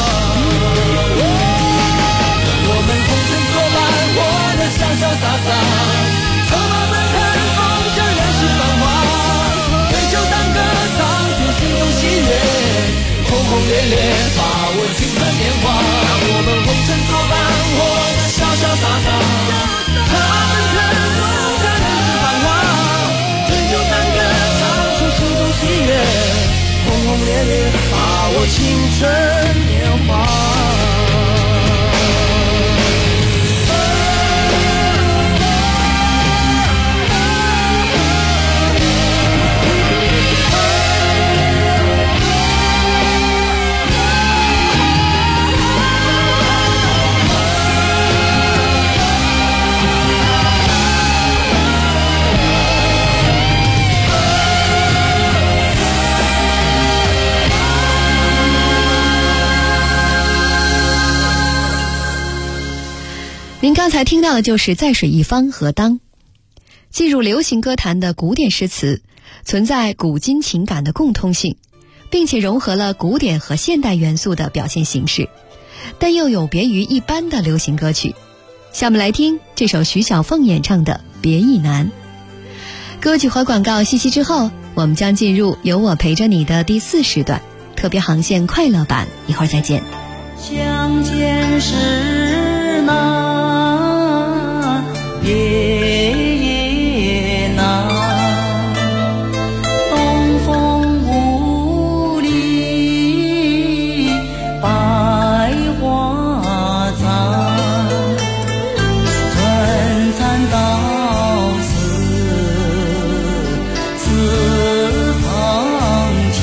我们红尘作伴，活得潇潇洒洒，策马奔腾，共享人世繁华，对酒当歌，唱出心中喜悦，轰轰烈烈把握青春年华。 您刚才听到的就是在水一方和当。进入流行歌坛的古典诗词，存在古今情感的共通性，并且融合了古典和现代元素的表现形式，但又有别于一般的流行歌曲。下面来听这首徐小凤演唱的《别亦难》。歌曲和广告信息之后，我们将进入有我陪着你的第4时段特别航线快乐版，一会儿再见。 相见时难，别亦难，东风无力，百花残，春蚕到死，丝方尽，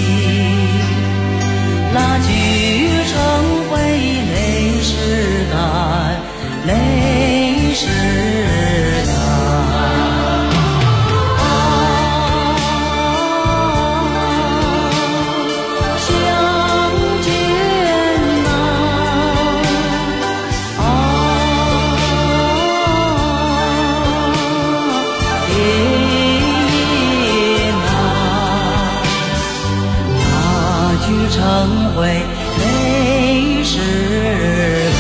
蜡炬成灰泪湿干，泪湿干。相见难，别亦难，蜡炬成灰泪湿干。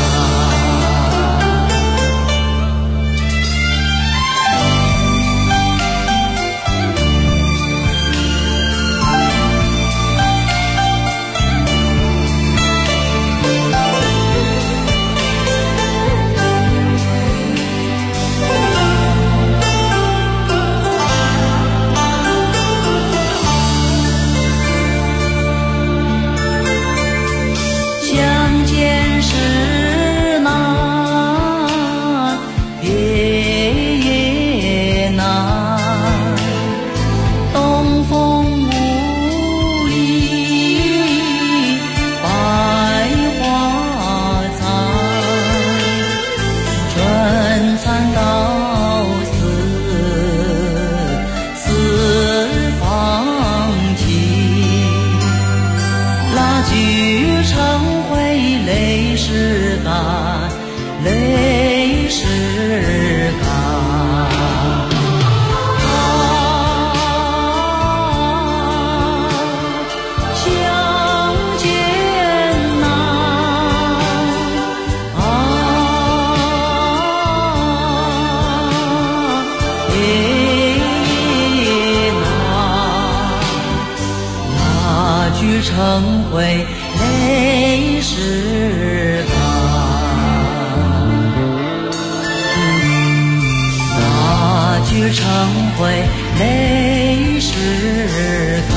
相见时难，别亦难，东风无力，百花残，春蚕到死，丝方尽，蜡炬成灰泪湿干，泪湿干。相见难，别亦难，蜡炬成灰泪湿干，蜡炬成灰泪湿干，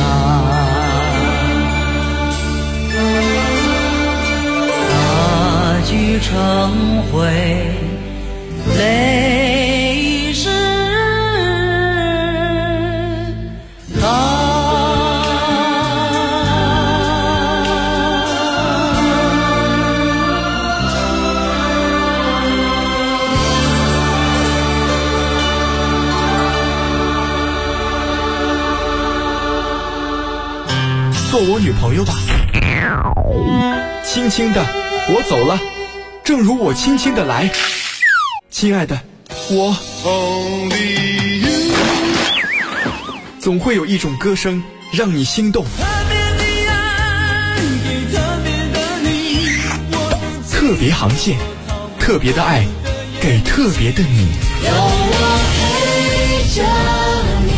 蜡炬成灰泪湿干。 做我女朋友吧。轻轻的，我走了，正如我轻轻的来。亲爱的，我总会有一种歌声让你心动。特别航线，特别的爱，给特别的你。 有我陪着你。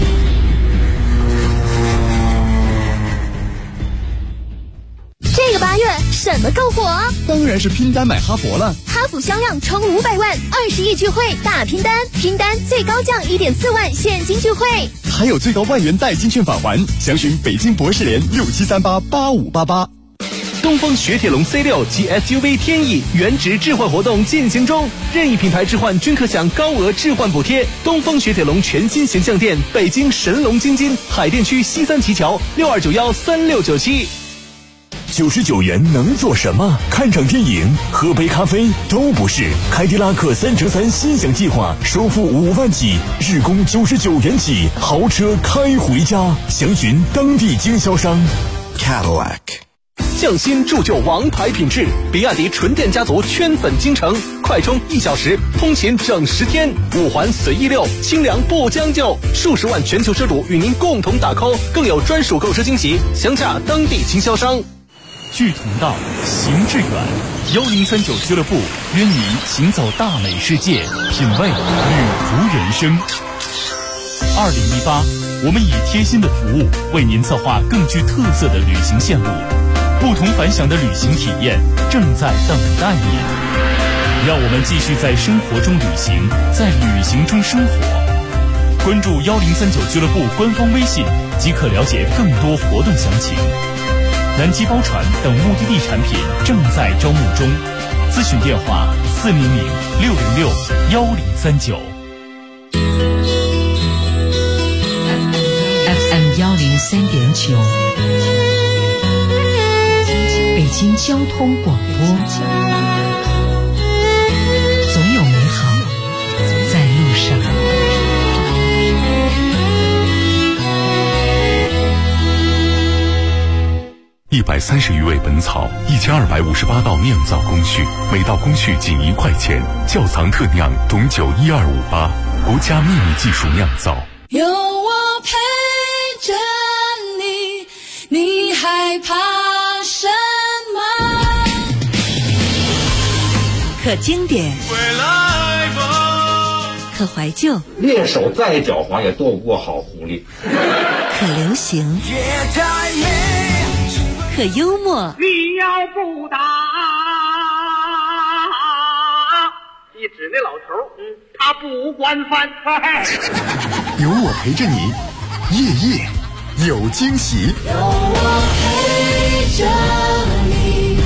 这个8月什么够火？ 当然是拼单买哈佛了。 哈弗销量冲500万，20亿聚会大拼单，拼单最高降1.4万现金聚会， 还有最高万元代金券返还。详询北京博士联67388588。 东风雪铁龙 C6 及 SUV 天翼原值置换活动进行中，任意品牌置换均可享高额置换补贴。东风雪铁龙全新形象店，北京神龙京津海淀区西三旗桥62913697。 99元能做什么？看场电影、喝杯咖啡都不是。凯迪拉克3乘3心想计划，首付5万起，日供99元起，豪车开回家。详询当地经销商。 Cadillac。 匠心铸就王牌品质。比亚迪纯电家族圈粉京城，快充1小时，通勤整10天，5环随意溜，清凉不将就。数十万全球车主与您共同打 call， 更有专属购车惊喜，详洽当地经销商。 聚同道，行致远，1039俱乐部约您行走大美世界，品味旅途人生。2018，我们以贴心的服务为您策划更具特色的旅行线路，不同凡响的旅行体验正在等待您。让我们继续在生活中旅行，在旅行中生活。关注1039俱乐部官方微信，即可了解更多活动详情。南极包船等目的地产品正在招募中，咨询电话400-606-1039。 FM 103.9，北京交通广播，总有美好在路上。 130余味本草，1258道酿造工序，每道工序仅1块钱。窖藏特酿董酒12588，国家秘密技术酿造。 有我陪着你，你害怕什么？ 可经典，可怀旧， 猎手再狡猾也斗不过好狐狸。 可流行，可幽默。 你要不打，你指那老头，他不管饭。 有我陪着你，夜夜有惊喜。 有我陪着你。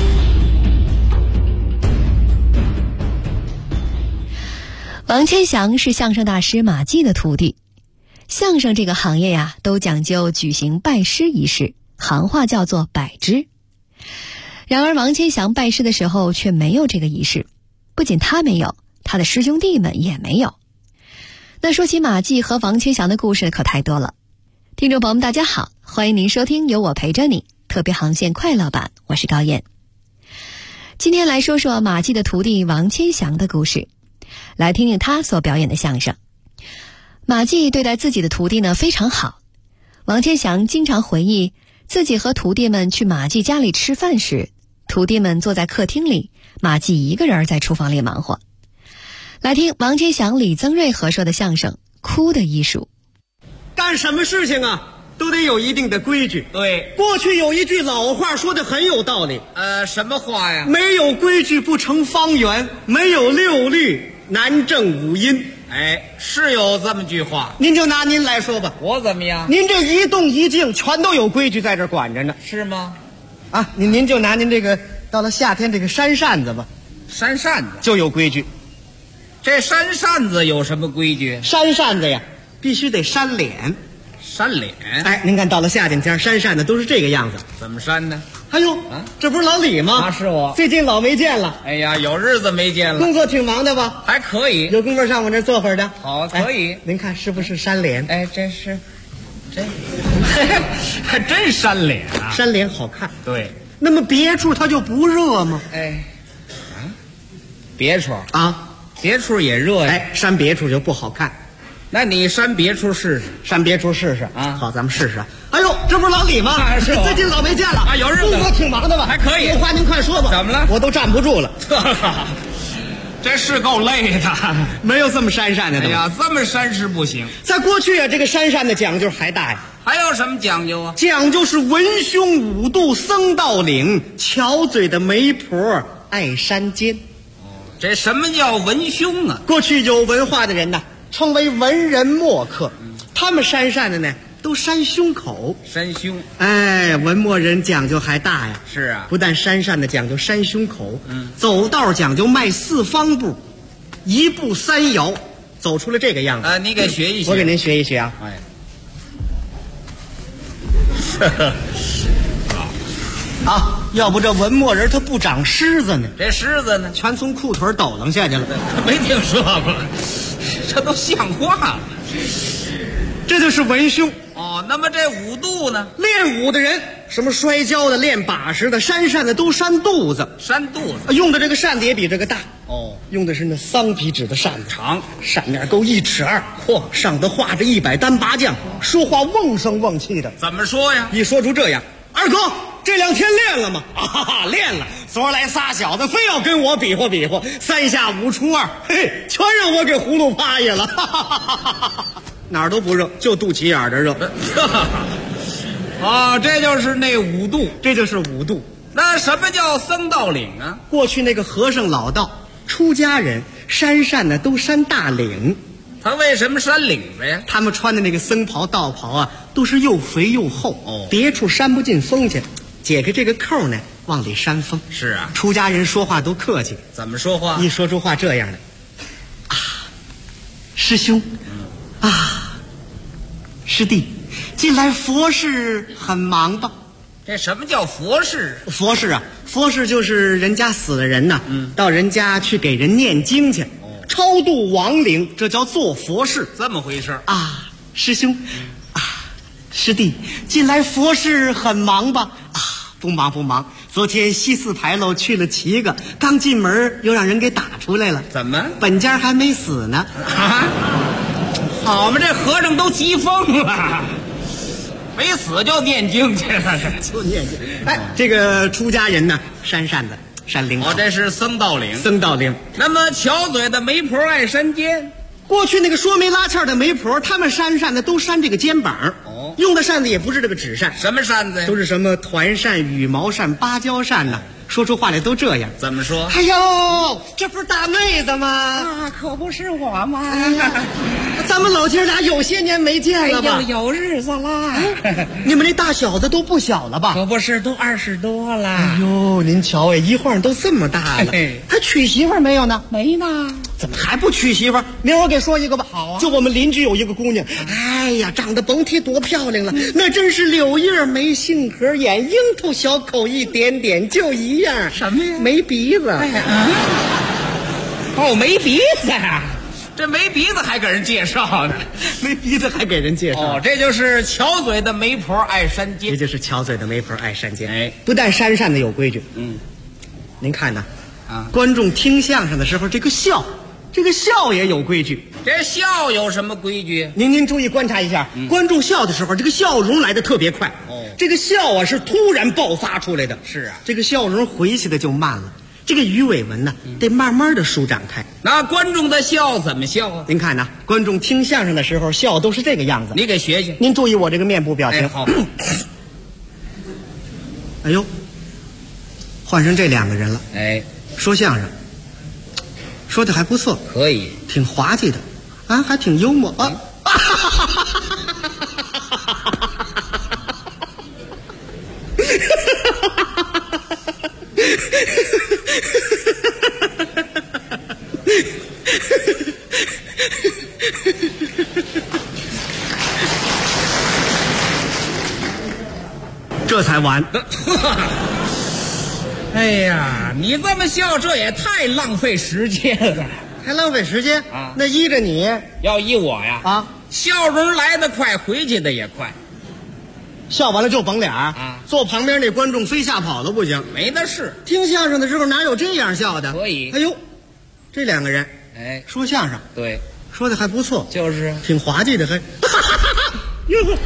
王千祥是相声大师马季的徒弟。相声这个行业呀，都讲究举行拜师仪式，行话叫做拜之。然而王千祥拜师的时候却没有这个仪式，不仅他没有，他的师兄弟们也没有。那说起马季和王千祥的故事可太多了。听众朋友们大家好，欢迎您收听有我陪着你特别航线快乐版，我是高燕。今天来说说马季的徒弟王千祥的故事，来听听他所表演的相声。马季对待自己的徒弟呢非常好，王千祥经常回忆自己和徒弟们去马季家里吃饭时，徒弟们坐在客厅里，马季一个人在厨房里忙活。来听王千祥、李增瑞合说的相声《哭的艺术》。 干什么事情啊都得有一定的规矩。对，过去有一句老话说得很有道理。什么话呀？没有规矩不成方圆，没有六律难正五音。 哎，是有这么句话。 您就拿您来说吧。 我怎么样？ 您这一动一静全都有规矩在这管着呢。 是吗？ 啊，您就拿您这个到了夏天这个扇扇子吧。 扇扇子就有规矩。 这扇扇子有什么规矩？ 扇扇子呀，必须得扇脸。 扇脸？ 哎，您看到了夏天天扇扇的都是这个样子。 怎么扇呢？ 哎呦，这不是老李吗？ 啊，是我。 最近老没见了。 哎呀，有日子没见了。 工作挺忙的吧？ 还可以。 有功夫上我这坐会儿的。 好，可以。 您看是不是扇脸？ 哎，这还真扇脸啊！ 扇脸好看。 对。 那么别处它就不热吗？ 哎，别处啊， 别处也热呀。 哎，扇别处就不好看。 那你扇别处试试， 扇别处试试啊！ 好，咱们试试。哎呦，这不是老李吗？ 是最近老没见了啊，有日子。 工作挺忙的吧？ 还可以。 有话您快说吧。 怎么了？ 我都站不住了。 这是够累的， 没有这么扇扇的。 哎呀，这么扇是不行。 在过去啊，这个扇扇的讲究还大呀。 还有什么讲究啊？ 讲究是文胸五度僧道领，巧嘴的媒婆爱山间。 这什么叫文胸啊？ 过去有文化的人呢，称为文人墨客，他们扇扇的呢都扇胸口。 扇胸。 哎，文墨人讲究还大呀。 是啊， 不但扇扇的讲究扇胸口，走道讲究迈四方步，一步三摇，走出了这个样子。 你给学一学。 我给您学一学啊。 哎。 啊，要不这文墨人他不长虱子呢？ 这虱子呢， 全从裤腿抖楞下去了。 没听说过，这都像话了。 这就是文胸。 哦，那么这五度呢？ 练武的人什么摔跤的、练把式的、扇扇的都扇肚子， 扇肚子用的这个扇子也比这个大哦， 用的是那桑皮纸的扇子， 长， 扇面够1尺2，嚯，上头画着100单八将，说话瓮声瓮气的。 怎么说呀？ 一说出这样，二哥这2天练了吗？啊，练了。昨儿来仨小子，非要跟我比划比划，3下5除2，嘿，全让我给葫芦趴下了，哪儿都不热，就肚脐眼的热。 啊，这就是那5度， 这就是5度。 那什么叫僧道领啊？ 过去那个和尚老道出家人扇扇呢都扇大领， 他为什么扇领子呀？ 他们穿的那个僧袍道袍啊，都是又肥又厚，别处扇不进风去，解开这个扣呢，往里扇风。 是啊， 出家人说话都客气， 怎么说话？ 一说出话这样的，啊，师兄，啊，师弟，近来佛事很忙吧？ 这什么叫佛事？ 佛事啊，佛事就是人家死了人呐，到人家去给人念经去，超度亡灵，这叫做佛事。 这么回事啊，师兄，啊，师弟，近来佛事很忙吧？啊，不忙不忙。昨天西四牌楼去了7个，刚进门又让人给打出来了。 怎么？ 本家还没死呢。 啊，好嘛，这和尚都急疯了。没死就念经去了， 就念经。哎，这个出家人呢，扇扇子，扇铃。 哦，这是僧道领。 僧道领。 那么巧嘴的媒婆爱扇肩， 过去那个说媒拉纤的媒婆，他们扇扇的都扇这个肩膀。哦，用的扇子也不是这个纸扇， 什么扇子呀？ 都是什么团扇、羽毛扇、芭蕉扇呐。说出话来都这样。 怎么说？ 哎呦，这不是大妹子吗？ 啊，可不是我吗？ 咱们老姐俩有些年没见了吧？ 哎呦，有日子啦！ 你们那大小子都不小了吧？ 可不是，都20多了。 哎呦，您瞧哎，一晃都这么大了，还娶媳妇没有呢？ 没呢。 怎么还不娶媳妇？明儿我给说一个吧。 好啊。 就我们邻居有一个姑娘，哎呀，长得甭提多漂亮了，那真是柳叶眉、杏核眼、樱桃小口一点点，就一样。 什么呀？ 没鼻子。 哎呀，哦，没鼻子啊。这没鼻子还给人介绍呢， 没鼻子还给人介绍。 哦，这就是巧嘴的媒婆爱扇肩， 这就是巧嘴的媒婆爱扇肩。哎，不但扇扇的有规矩，您看呢，啊，观众听相声的时候，这个笑也有规矩。 这笑有什么规矩？ 您注意观察一下，观众笑的时候，这个笑容来得特别快。哦，这个笑啊是突然爆发出来的。 是啊， 这个笑容回去的就慢了。这个鱼尾纹呢，得慢慢的舒展开。 那观众的笑怎么笑啊？ 您看呢，观众听相声的时候笑都是这个样子。 你给学学。 您注意我这个面部表情。 哎，好。 哎呦，换成这2个人了。 哎， 说相声，说的还不错， 可以， 挺滑稽的，啊，还挺幽默啊。这才完。 哎呀，你这么笑，这也太浪费时间了。 还浪费时间啊？那依着你， 要依我呀？ 啊， 笑容来得快，回去的也快。 笑完了就绷脸啊！坐旁边那观众非吓跑了不行， 没的事。 听相声的时候哪有这样笑的？ 可以。 哎呦，这2个人， 哎， 说相声， 对， 说的还不错， 就是挺滑稽的，还。哟呵，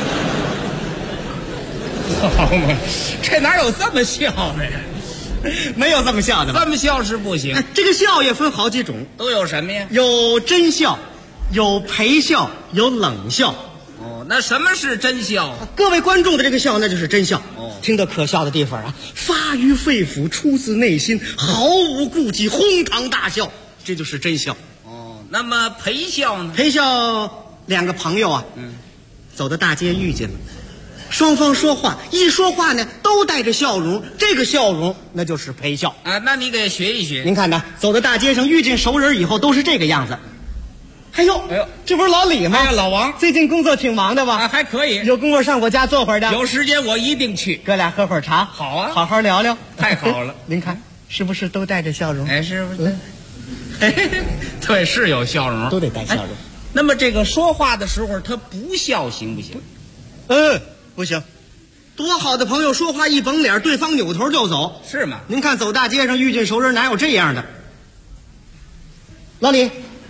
好嘛，这哪有这么笑的呀？ 没有这么笑的吧？ 这么笑是不行。 这个笑也分好几种， 都有什么呀？ 有真笑，有陪笑，有冷笑。 哦，那什么是真笑啊？ 各位观众的这个笑，那就是真笑。哦，听到可笑的地方啊，发于肺腑，出自内心，毫无顾忌，哄堂大笑，这就是真笑。 哦，那么陪笑呢？ 陪笑2个朋友啊，走到大街遇见了。双方说话，一说话呢，都带着笑容，这个笑容那就是陪笑啊。那你给学一学。 您看呢，走到大街上遇见熟人以后，都是这个样子。哎呦，这不是老李吗？ 哎呀，老王， 最近工作挺忙的吧？ 啊，还可以。 有功夫上我家坐会儿的。 有时间我一定去。 哥俩喝会儿茶。 好啊， 好好聊聊。 太好了。 您看是不是都带着笑容？ 哎，是不是？对，是有笑容， 都得带笑容。 那么这个说话的时候他不笑行不行？ 不行。 多好的朋友，说话一绷脸，对方扭头就走， 是吗？ 您看走大街上遇见熟人，哪有这样的？老李，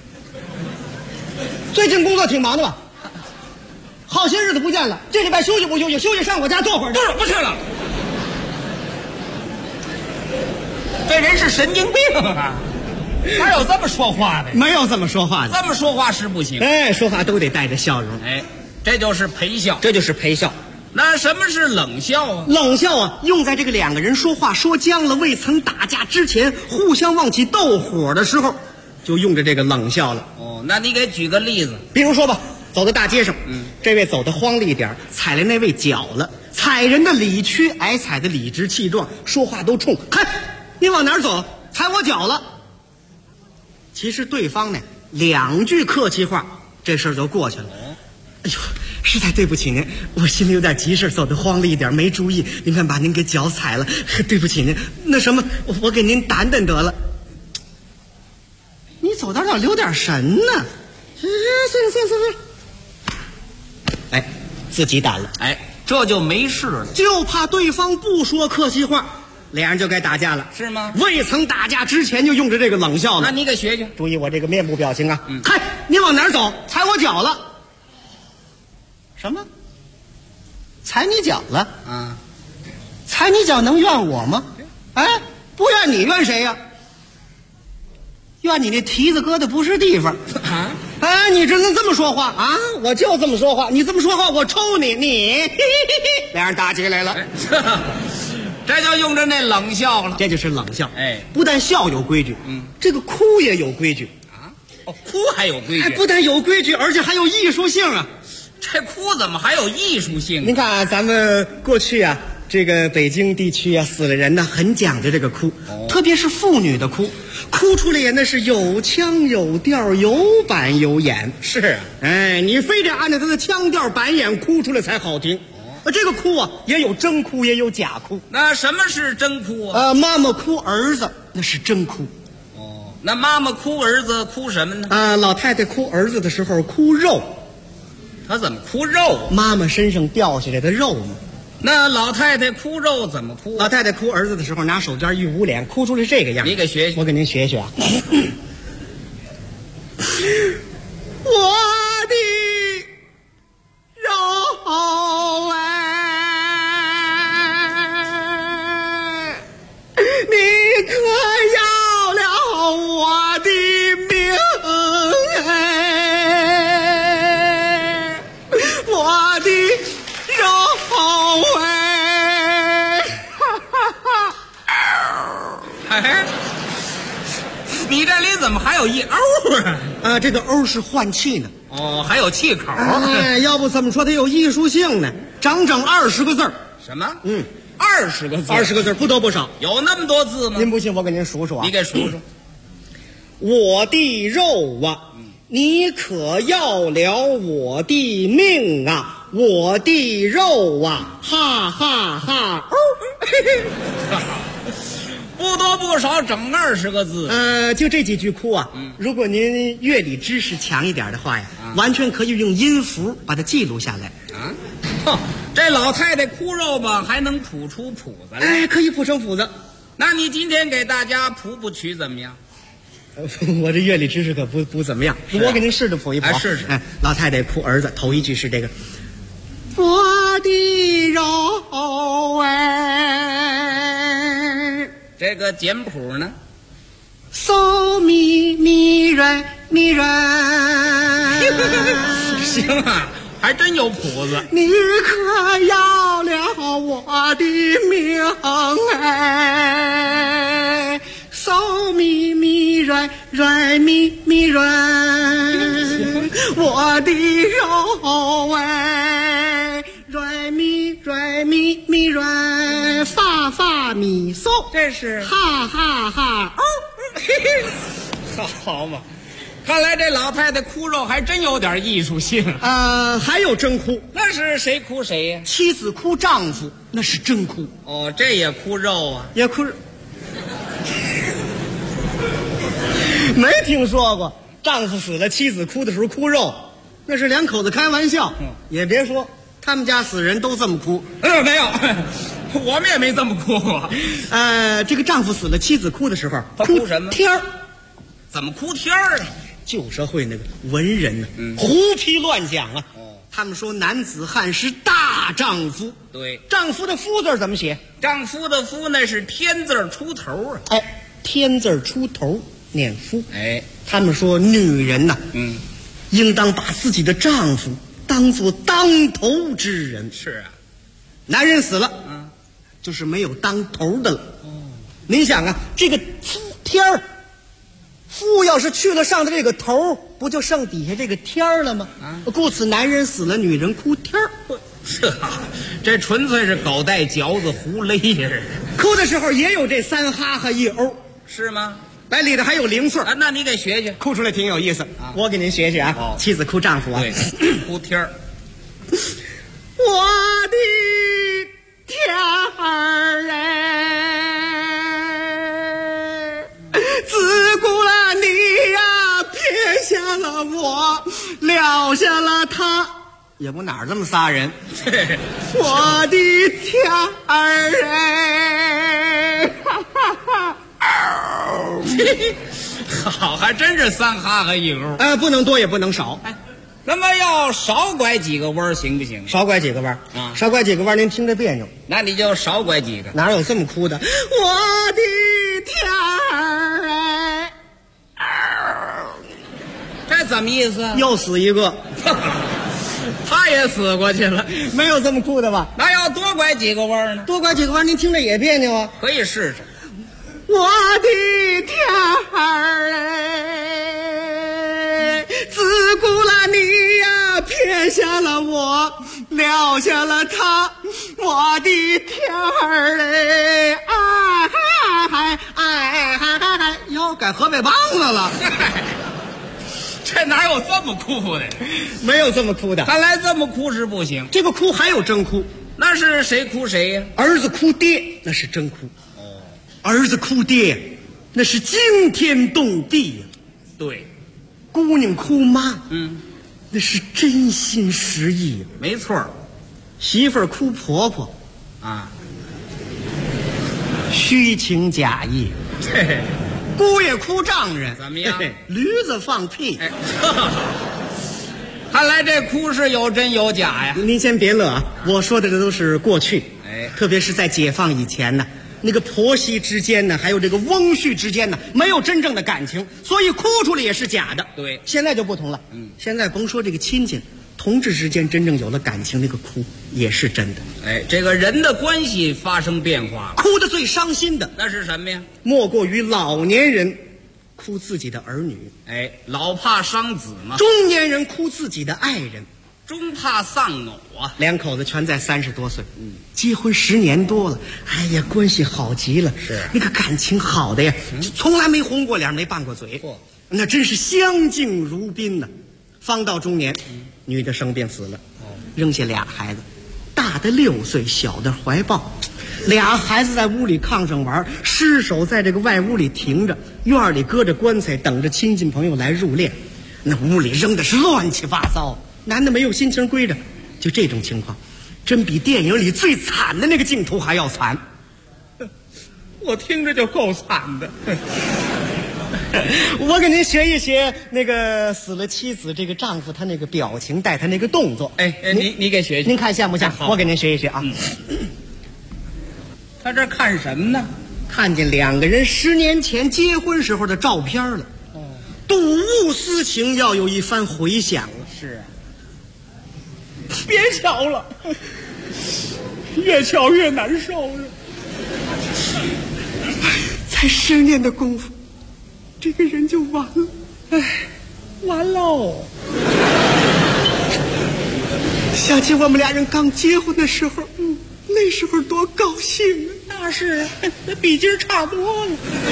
最近工作挺忙的吧？好些日子不见了，这礼拜休息不休息？休息上我家坐会儿。 不去了。这人是神经病啊！哪有这么说话的？ 没有这么说话的， 这么说话是不行。 哎，说话都得带着笑容。 哎，这就是陪笑， 这就是陪笑。 那什么是冷笑啊？ 冷笑啊，用在这个两个人说话说僵了，未曾打架之前，互相忘起斗火的时候，就用着这个冷笑了。 哦，那你给举个例子。 比如说吧，走到大街上，这位走得慌了一点，踩了那位脚了，踩人的理屈，挨踩的理直气壮，说话都冲。嗨，你往哪儿走？踩我脚了。其实对方呢两句客气话，这事儿就过去了。哎呦，实在对不起您，我心里有点急事，走得慌了一点，没注意，您看把您给脚踩了，对不起您。那什么，我给您掸掸得了。你走到这儿留点神呢。行。哎，自己掸了。 哎，这就没事了。 就怕对方不说客气话，俩人就该打架了， 是吗？ 未曾打架之前就用着这个冷笑了。 那你给学学， 注意我这个面部表情啊。嗨，你往哪儿走？踩我脚了。什么？踩你脚了？ 啊， 踩你脚能怨我吗？哎，不怨你怨谁呀？怨你那蹄子搁的不是地方啊！哎，你只能这么说话啊！我就这么说话，你这么说话，我抽你！俩人打起来了。 这就用着那冷笑了， 这就是冷笑。 哎， 不但笑有规矩，这个哭也有规矩啊。哦，哭还有规矩， 不但有规矩，而且还有艺术性啊。 这哭怎么还有艺术性？ 您看啊，咱们过去啊，这个北京地区啊，死了人呢，很讲究这个哭，特别是妇女的哭，哭出来也那是有腔有调，有板有眼。 是啊， 哎，你非得按照他的腔调板眼哭出来才好听。这个哭啊，也有真哭，也有假哭。 那什么是真哭啊？ 妈妈哭儿子，那是真哭。 哦，那妈妈哭儿子哭什么呢？ 老太太哭儿子的时候哭肉。 她怎么哭肉？ 妈妈身上掉下来的肉呢？ 那老太太哭肉怎么哭？ 老太太哭儿子的时候，拿手绢一捂脸，哭出来这个样。 你给学学， 我给您学学啊。我的肉哎，你可要了我的命哎，我的肉哎， 哎，你这里怎么还有一欧啊？ 这个欧是换气呢。 哦，还有气口。 哎，要不怎么说它有艺术性呢？整整20个字儿。 什么？20个字 ？20个字不多不少。 有那么多字吗？ 您不信，我给您数数啊。 你给数数。 我的肉啊，你可要了我的命啊！我的肉啊，哈哈哈！ 不多不少，整20个字。 就这几句哭啊。如果您乐理知识强一点的话呀，完全可以用音符把它记录下来。 啊，这老太太哭肉吧，还能谱出谱子来。 哎，可以谱成谱子。 那你今天给大家谱谱曲怎么样？ 我这乐理知识可不怎么样，我给您试着谱一谱。 试试。 老太太哭儿子，头一句是这个：我的肉哎。 这个简谱呢？ 嗦咪咪来咪来。 行啊，还真有谱子。 你可要了我的命哎，嗦咪咪来来咪咪来，我的肉哎，来咪来咪咪来，发发咪嗦， 这是哈哈哈哦。 好嘛，看来这老太太哭肉还真有点艺术性。 还有真哭， 那是谁哭谁呀？ 妻子哭丈夫，那是真哭。 哦，这也哭肉啊？ 也哭。没听说过丈夫死了，妻子哭的时候哭肉，那是两口子开玩笑。也别说， 他们家死人都这么哭。 没有，我们也没这么哭过。 这个丈夫死了，妻子哭的时候， 他哭什么？ 天儿。 怎么哭天儿呢？ 旧社会那个文人呢，胡批乱讲啊。他们说男子汉是大丈夫。 对， 丈夫的夫字怎么写？ 丈夫的夫那是天字出头啊。 哎，天字出头念夫。 哎， 他们说女人呐，应当把自己的丈夫当作当头之人。 是啊， 男人死了，就是没有当头的了。您想啊，这个天儿，夫要是去了上的这个头，不就剩底下这个天儿了吗？故此男人死了，女人哭天儿。 这纯粹是狗带嚼子胡勒呀！ 哭的时候也有这三哈哈一欧， 是吗？ 来里头还有零碎啊，那你给学学， 哭出来挺有意思。我给您学学啊。妻子哭丈夫啊， 对，哭天儿。 我的天儿哎，自古了你呀，撇下了我，撂下了他。也不哪儿这么仨人。我的天儿哎， 好，还真是三哈哈一欧。 不能多也不能少。 那么要少拐几个弯行不行？ 少拐几个弯啊？少拐几个弯您听着别扭。 那你就少拐几个。 哪有这么哭的？我的天儿哎， 这怎么意思？ 又死一个。 他也死过去了。 没有这么哭的吧？ 那要多拐几个弯呢？ 多拐几个弯您听着也别扭啊。 可以试试。 我的天儿哎，自古了你呀，撇下了我，撂下了他。我的天儿哎，哟，改河北梆子了。 这哪有这么哭的？ 没有这么哭的。 看来这么哭是不行。 这个哭还有真哭。 那是谁哭谁呀？ 儿子哭爹，那是真哭。儿子哭爹，那是惊天动地呀。 对， 姑娘哭妈，那是真心实意呀。 没错。 媳妇儿哭婆婆， 啊， 虚情假意。姑爷哭丈人， 怎么样？ 驴子放屁。 看来这哭是有真有假呀。 您先别乐啊，我说的这都是过去。特别是在解放以前呢，那个婆媳之间呢，还有这个翁婿之间呢，没有真正的感情，所以哭出来也是假的。 对， 现在就不同了。现在甭说这个亲戚，同志之间真正有了感情，那个哭也是真的。 这个人的关系发生变化， 哭得最伤心的那是什么呀？ 莫过于老年人哭自己的儿女。 老怕伤子嘛。 中年人哭自己的爱人， 终怕丧偶啊。 两口子全在30多岁，结婚10年多了，哎呀，关系好极了。 是那个感情好的呀，从来没红过脸，没拌过嘴，那真是相敬如宾呢。方到中年，女的生病死了，扔下俩孩子，大的6岁，小的怀抱。俩孩子在屋里炕上玩，尸首在这个外屋里停着，院里搁着棺材，等着亲戚朋友来入殓。那屋里扔的是乱七八糟，男的没有心情归着。就这种情况，真比电影里最惨的那个镜头还要惨。 我听着就够惨的。 我给您学一学那个死了妻子这个丈夫他那个表情带他那个动作。 你给学学， 您看像不像？我给您学一学啊。 他这看什么呢？ 看见2个人10年前结婚时候的照片了。睹物思情，要有一番回响了。 是啊， 别瞧了，越瞧越难受了。才10年的功夫，这个人就完了。完喽！想起我们俩人刚结婚的时候，那时候多高兴啊！ 那是啊，那比今儿差多了。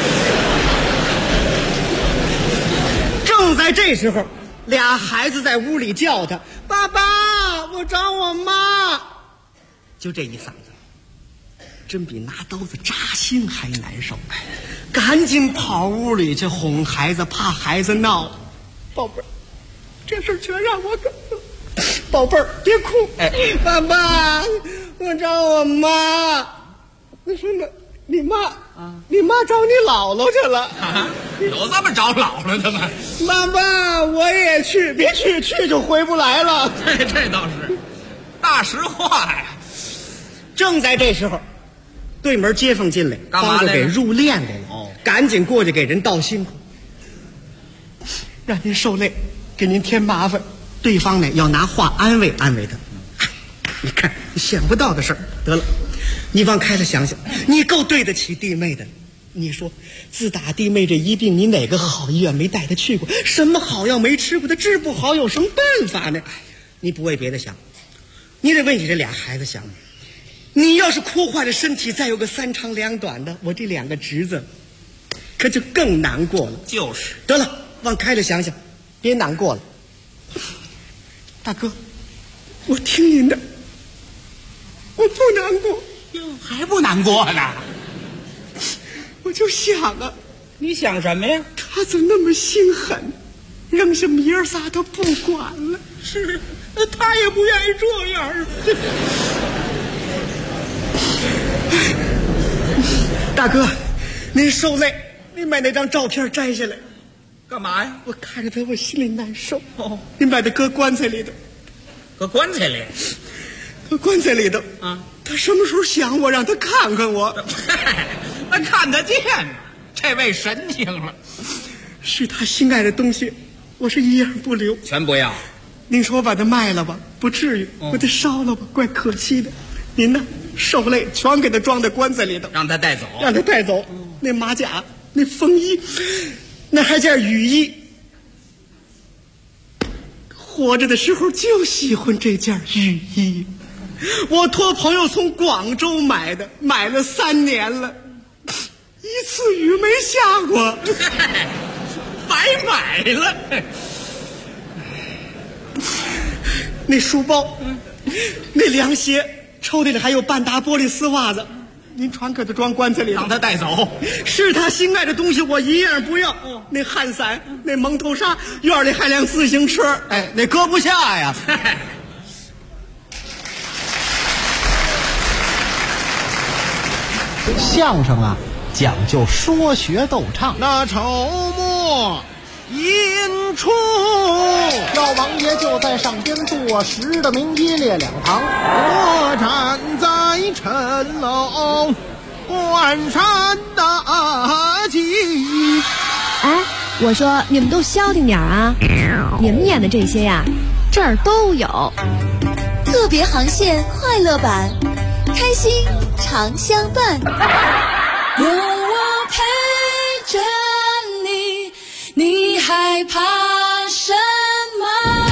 正在这时候，俩孩子在屋里叫他：“爸爸，我找我妈。”就这一嗓子，真比拿刀子扎心还难受。赶紧跑屋里去哄孩子，怕孩子闹。宝贝儿，这事全让我干了。 宝贝儿，别哭。爸爸，我找我妈。为什么？你妈找你姥姥去了。 有这么找姥姥的吗？ 爸爸，我也去，别去就回不来了。 这倒是大实话呀。 正在这时候，对门街坊进来， 干嘛来了？ 给入殓来了。赶紧过去给人道辛苦，让您受累，给您添麻烦。对方呢要拿话安慰安慰他。你看，想不到的事儿，得了，你往开了想想，你够对得起弟妹的。你说，自打弟妹这一病，你哪个好医院没带她去过？什么好药没吃过？她治不好，有什么办法呢？你不为别的想，你得为你这俩孩子想。你要是哭坏了身体，再有个3长2短的，我这2个侄子可就更难过了。 就是得了，往开了想想，别难过了。大哥，我听您的，我不难过。 哟，还不难过呢？ 我就想啊， 你想什么呀？ 他怎么那么心狠，扔下爷儿仨都不管了？ 是，他也不愿意这样。 大哥，您受累，您把那张照片摘下来。 干嘛呀？ 我看着他，我心里难受。您把他搁棺材里头。 搁棺材里？ 搁棺材里头啊！他什么时候想我，让他看看我。 那看得见吗？这位神经了。 是他心爱的东西，我是一样不留。 全不要？ 您说我把它卖了吧，不至于；我得烧了吧，怪可惜的。您呢，受累，全给他装在棺材里头， 让他带走。 让他带走。那马甲，那风衣，那还件雨衣。活着的时候就喜欢这件雨衣，我托朋友从广州买的，买了3年了，一次雨没下过， 白买了。 那书包，那凉鞋，抽屉里还有半打玻璃丝袜子，您全给他装棺材里， 让他带走。 是他心爱的东西，我一样不要。那汗伞，那蒙头纱，院里还辆自行车，那搁不下呀。 相声啊，讲究说学逗唱。那筹末引出，老王爷就在上边坐实的明一列2旁，我站在城楼关山大吉。 哎，我说你们都消停点啊！你们演的这些呀，这儿都有。 特别航线快乐版，开心常相伴。 有我陪着你，你害怕什么？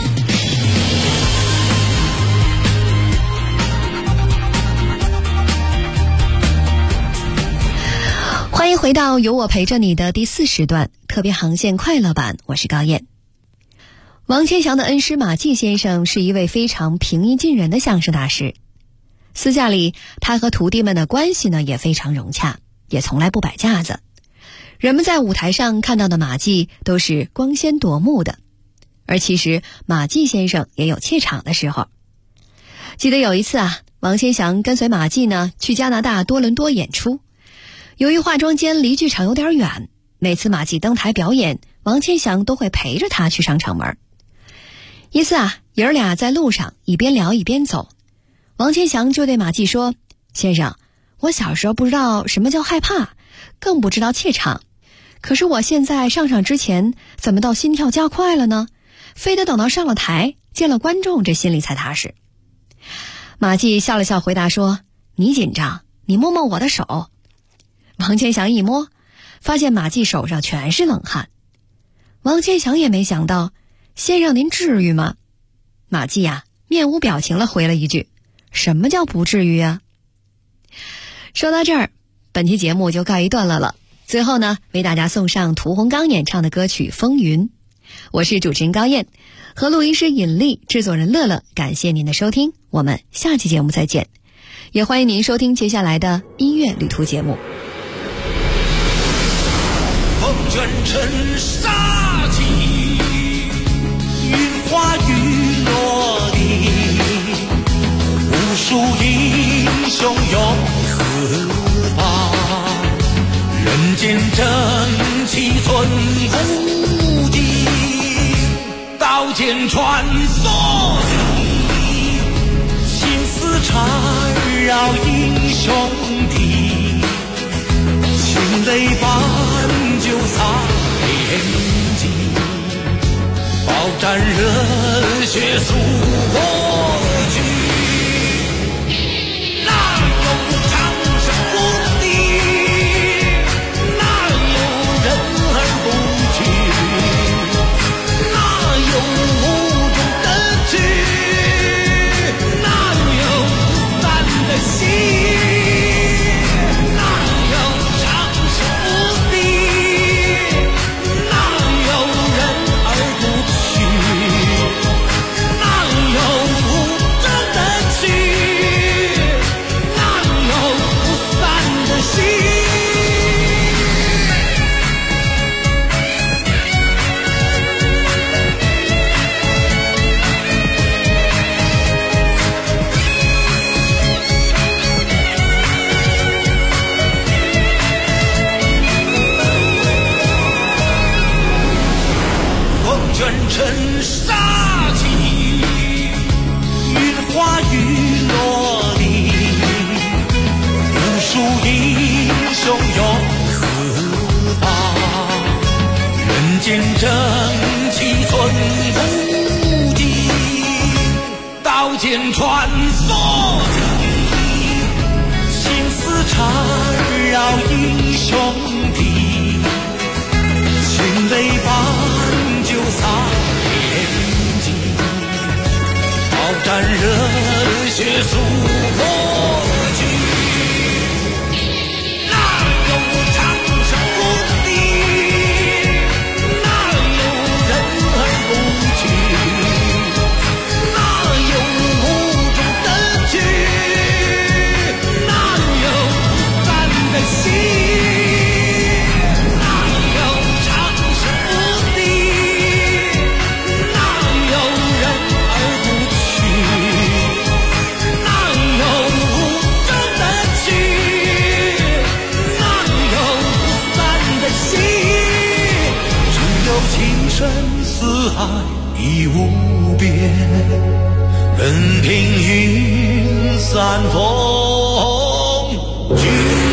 欢迎回到有我陪着你的第4时段特别航线快乐版，我是高燕。王千祥的恩师马季先生是一位非常平易近人的相声大师，私下里他和徒弟们的关系呢也非常融洽，也从来不摆架子。人们在舞台上看到的马季都是光鲜夺目的，而其实马季先生也有怯场的时候。记得有一次啊，王千祥跟随马季呢去加拿大多伦多演出，由于化妆间离剧场有点远，每次马季登台表演，王千祥都会陪着他去上场门。一次啊，爷儿俩在路上一边聊一边走，王千祥就对马季说：“先生，我小时候不知道什么叫害怕，更不知道怯场，可是我现在上场之前怎么到心跳加快了呢？非得等到上了台见了观众，这心里才踏实。”马季笑了笑回答说：“你紧张，你摸摸我的手。”王千祥一摸，发现马季手上全是冷汗。王千祥也没想到，先生您至于吗？马季呀，面无表情了回了一句：“什么叫不至于啊？”说到这儿，本期节目就告一段落了。最后呢，为大家送上屠洪刚演唱的歌曲《风云》。我是主持人高燕，和录音师尹丽、制作人乐乐，感谢您的收听，我们下期节目再见。也欢迎您收听接下来的音乐旅途节目。 风卷尘沙气，云花雨落数英雄永何方？人间正气存不尽，刀剑穿梭里，心思缠绕英雄体，情泪斑就洒天际，饱蘸热血诉过去。尘沙气，云花雨落地，无数英雄永何方？人间正气存不尽，刀剑穿梭里，心思缠绕英雄体，情泪斑就洒天际，饱蘸热血诉过去。哪有长生不敌？哪有人而不去？哪有无中的去？哪有不散的心？四海已无边，任凭云散风聚。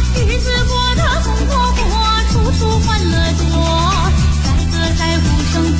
欢乐多，载歌载舞声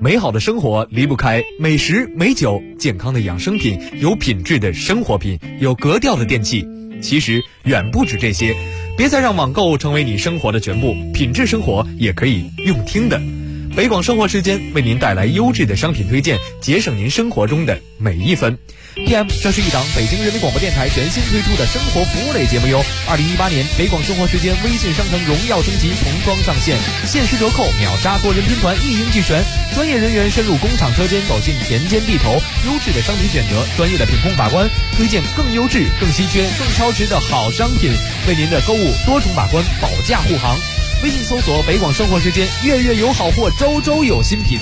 美好的生活离不开美食、美酒、健康的养生品、有品质的生活品、有格调的电器。其实远不止这些，别再让网购成为你生活的全部，品质生活也可以用听的。北广生活时间为您带来优质的商品推荐，节省您生活中的每一分。PM， 这是一档北京人民广播电台全新推出的生活服务类节目哟。2018年北广生活时间微信商城荣耀升级童装上线，限时折扣，秒杀多人拼团，一应俱全。专业人员深入工厂车间，走进田间地头，优质的商品选择，专业的品控把关，推荐更优质、更稀缺、更超值的好商品，为您的购物多重把关，保驾护航。微信搜索北广生活时间，月月有好货，周周有新品。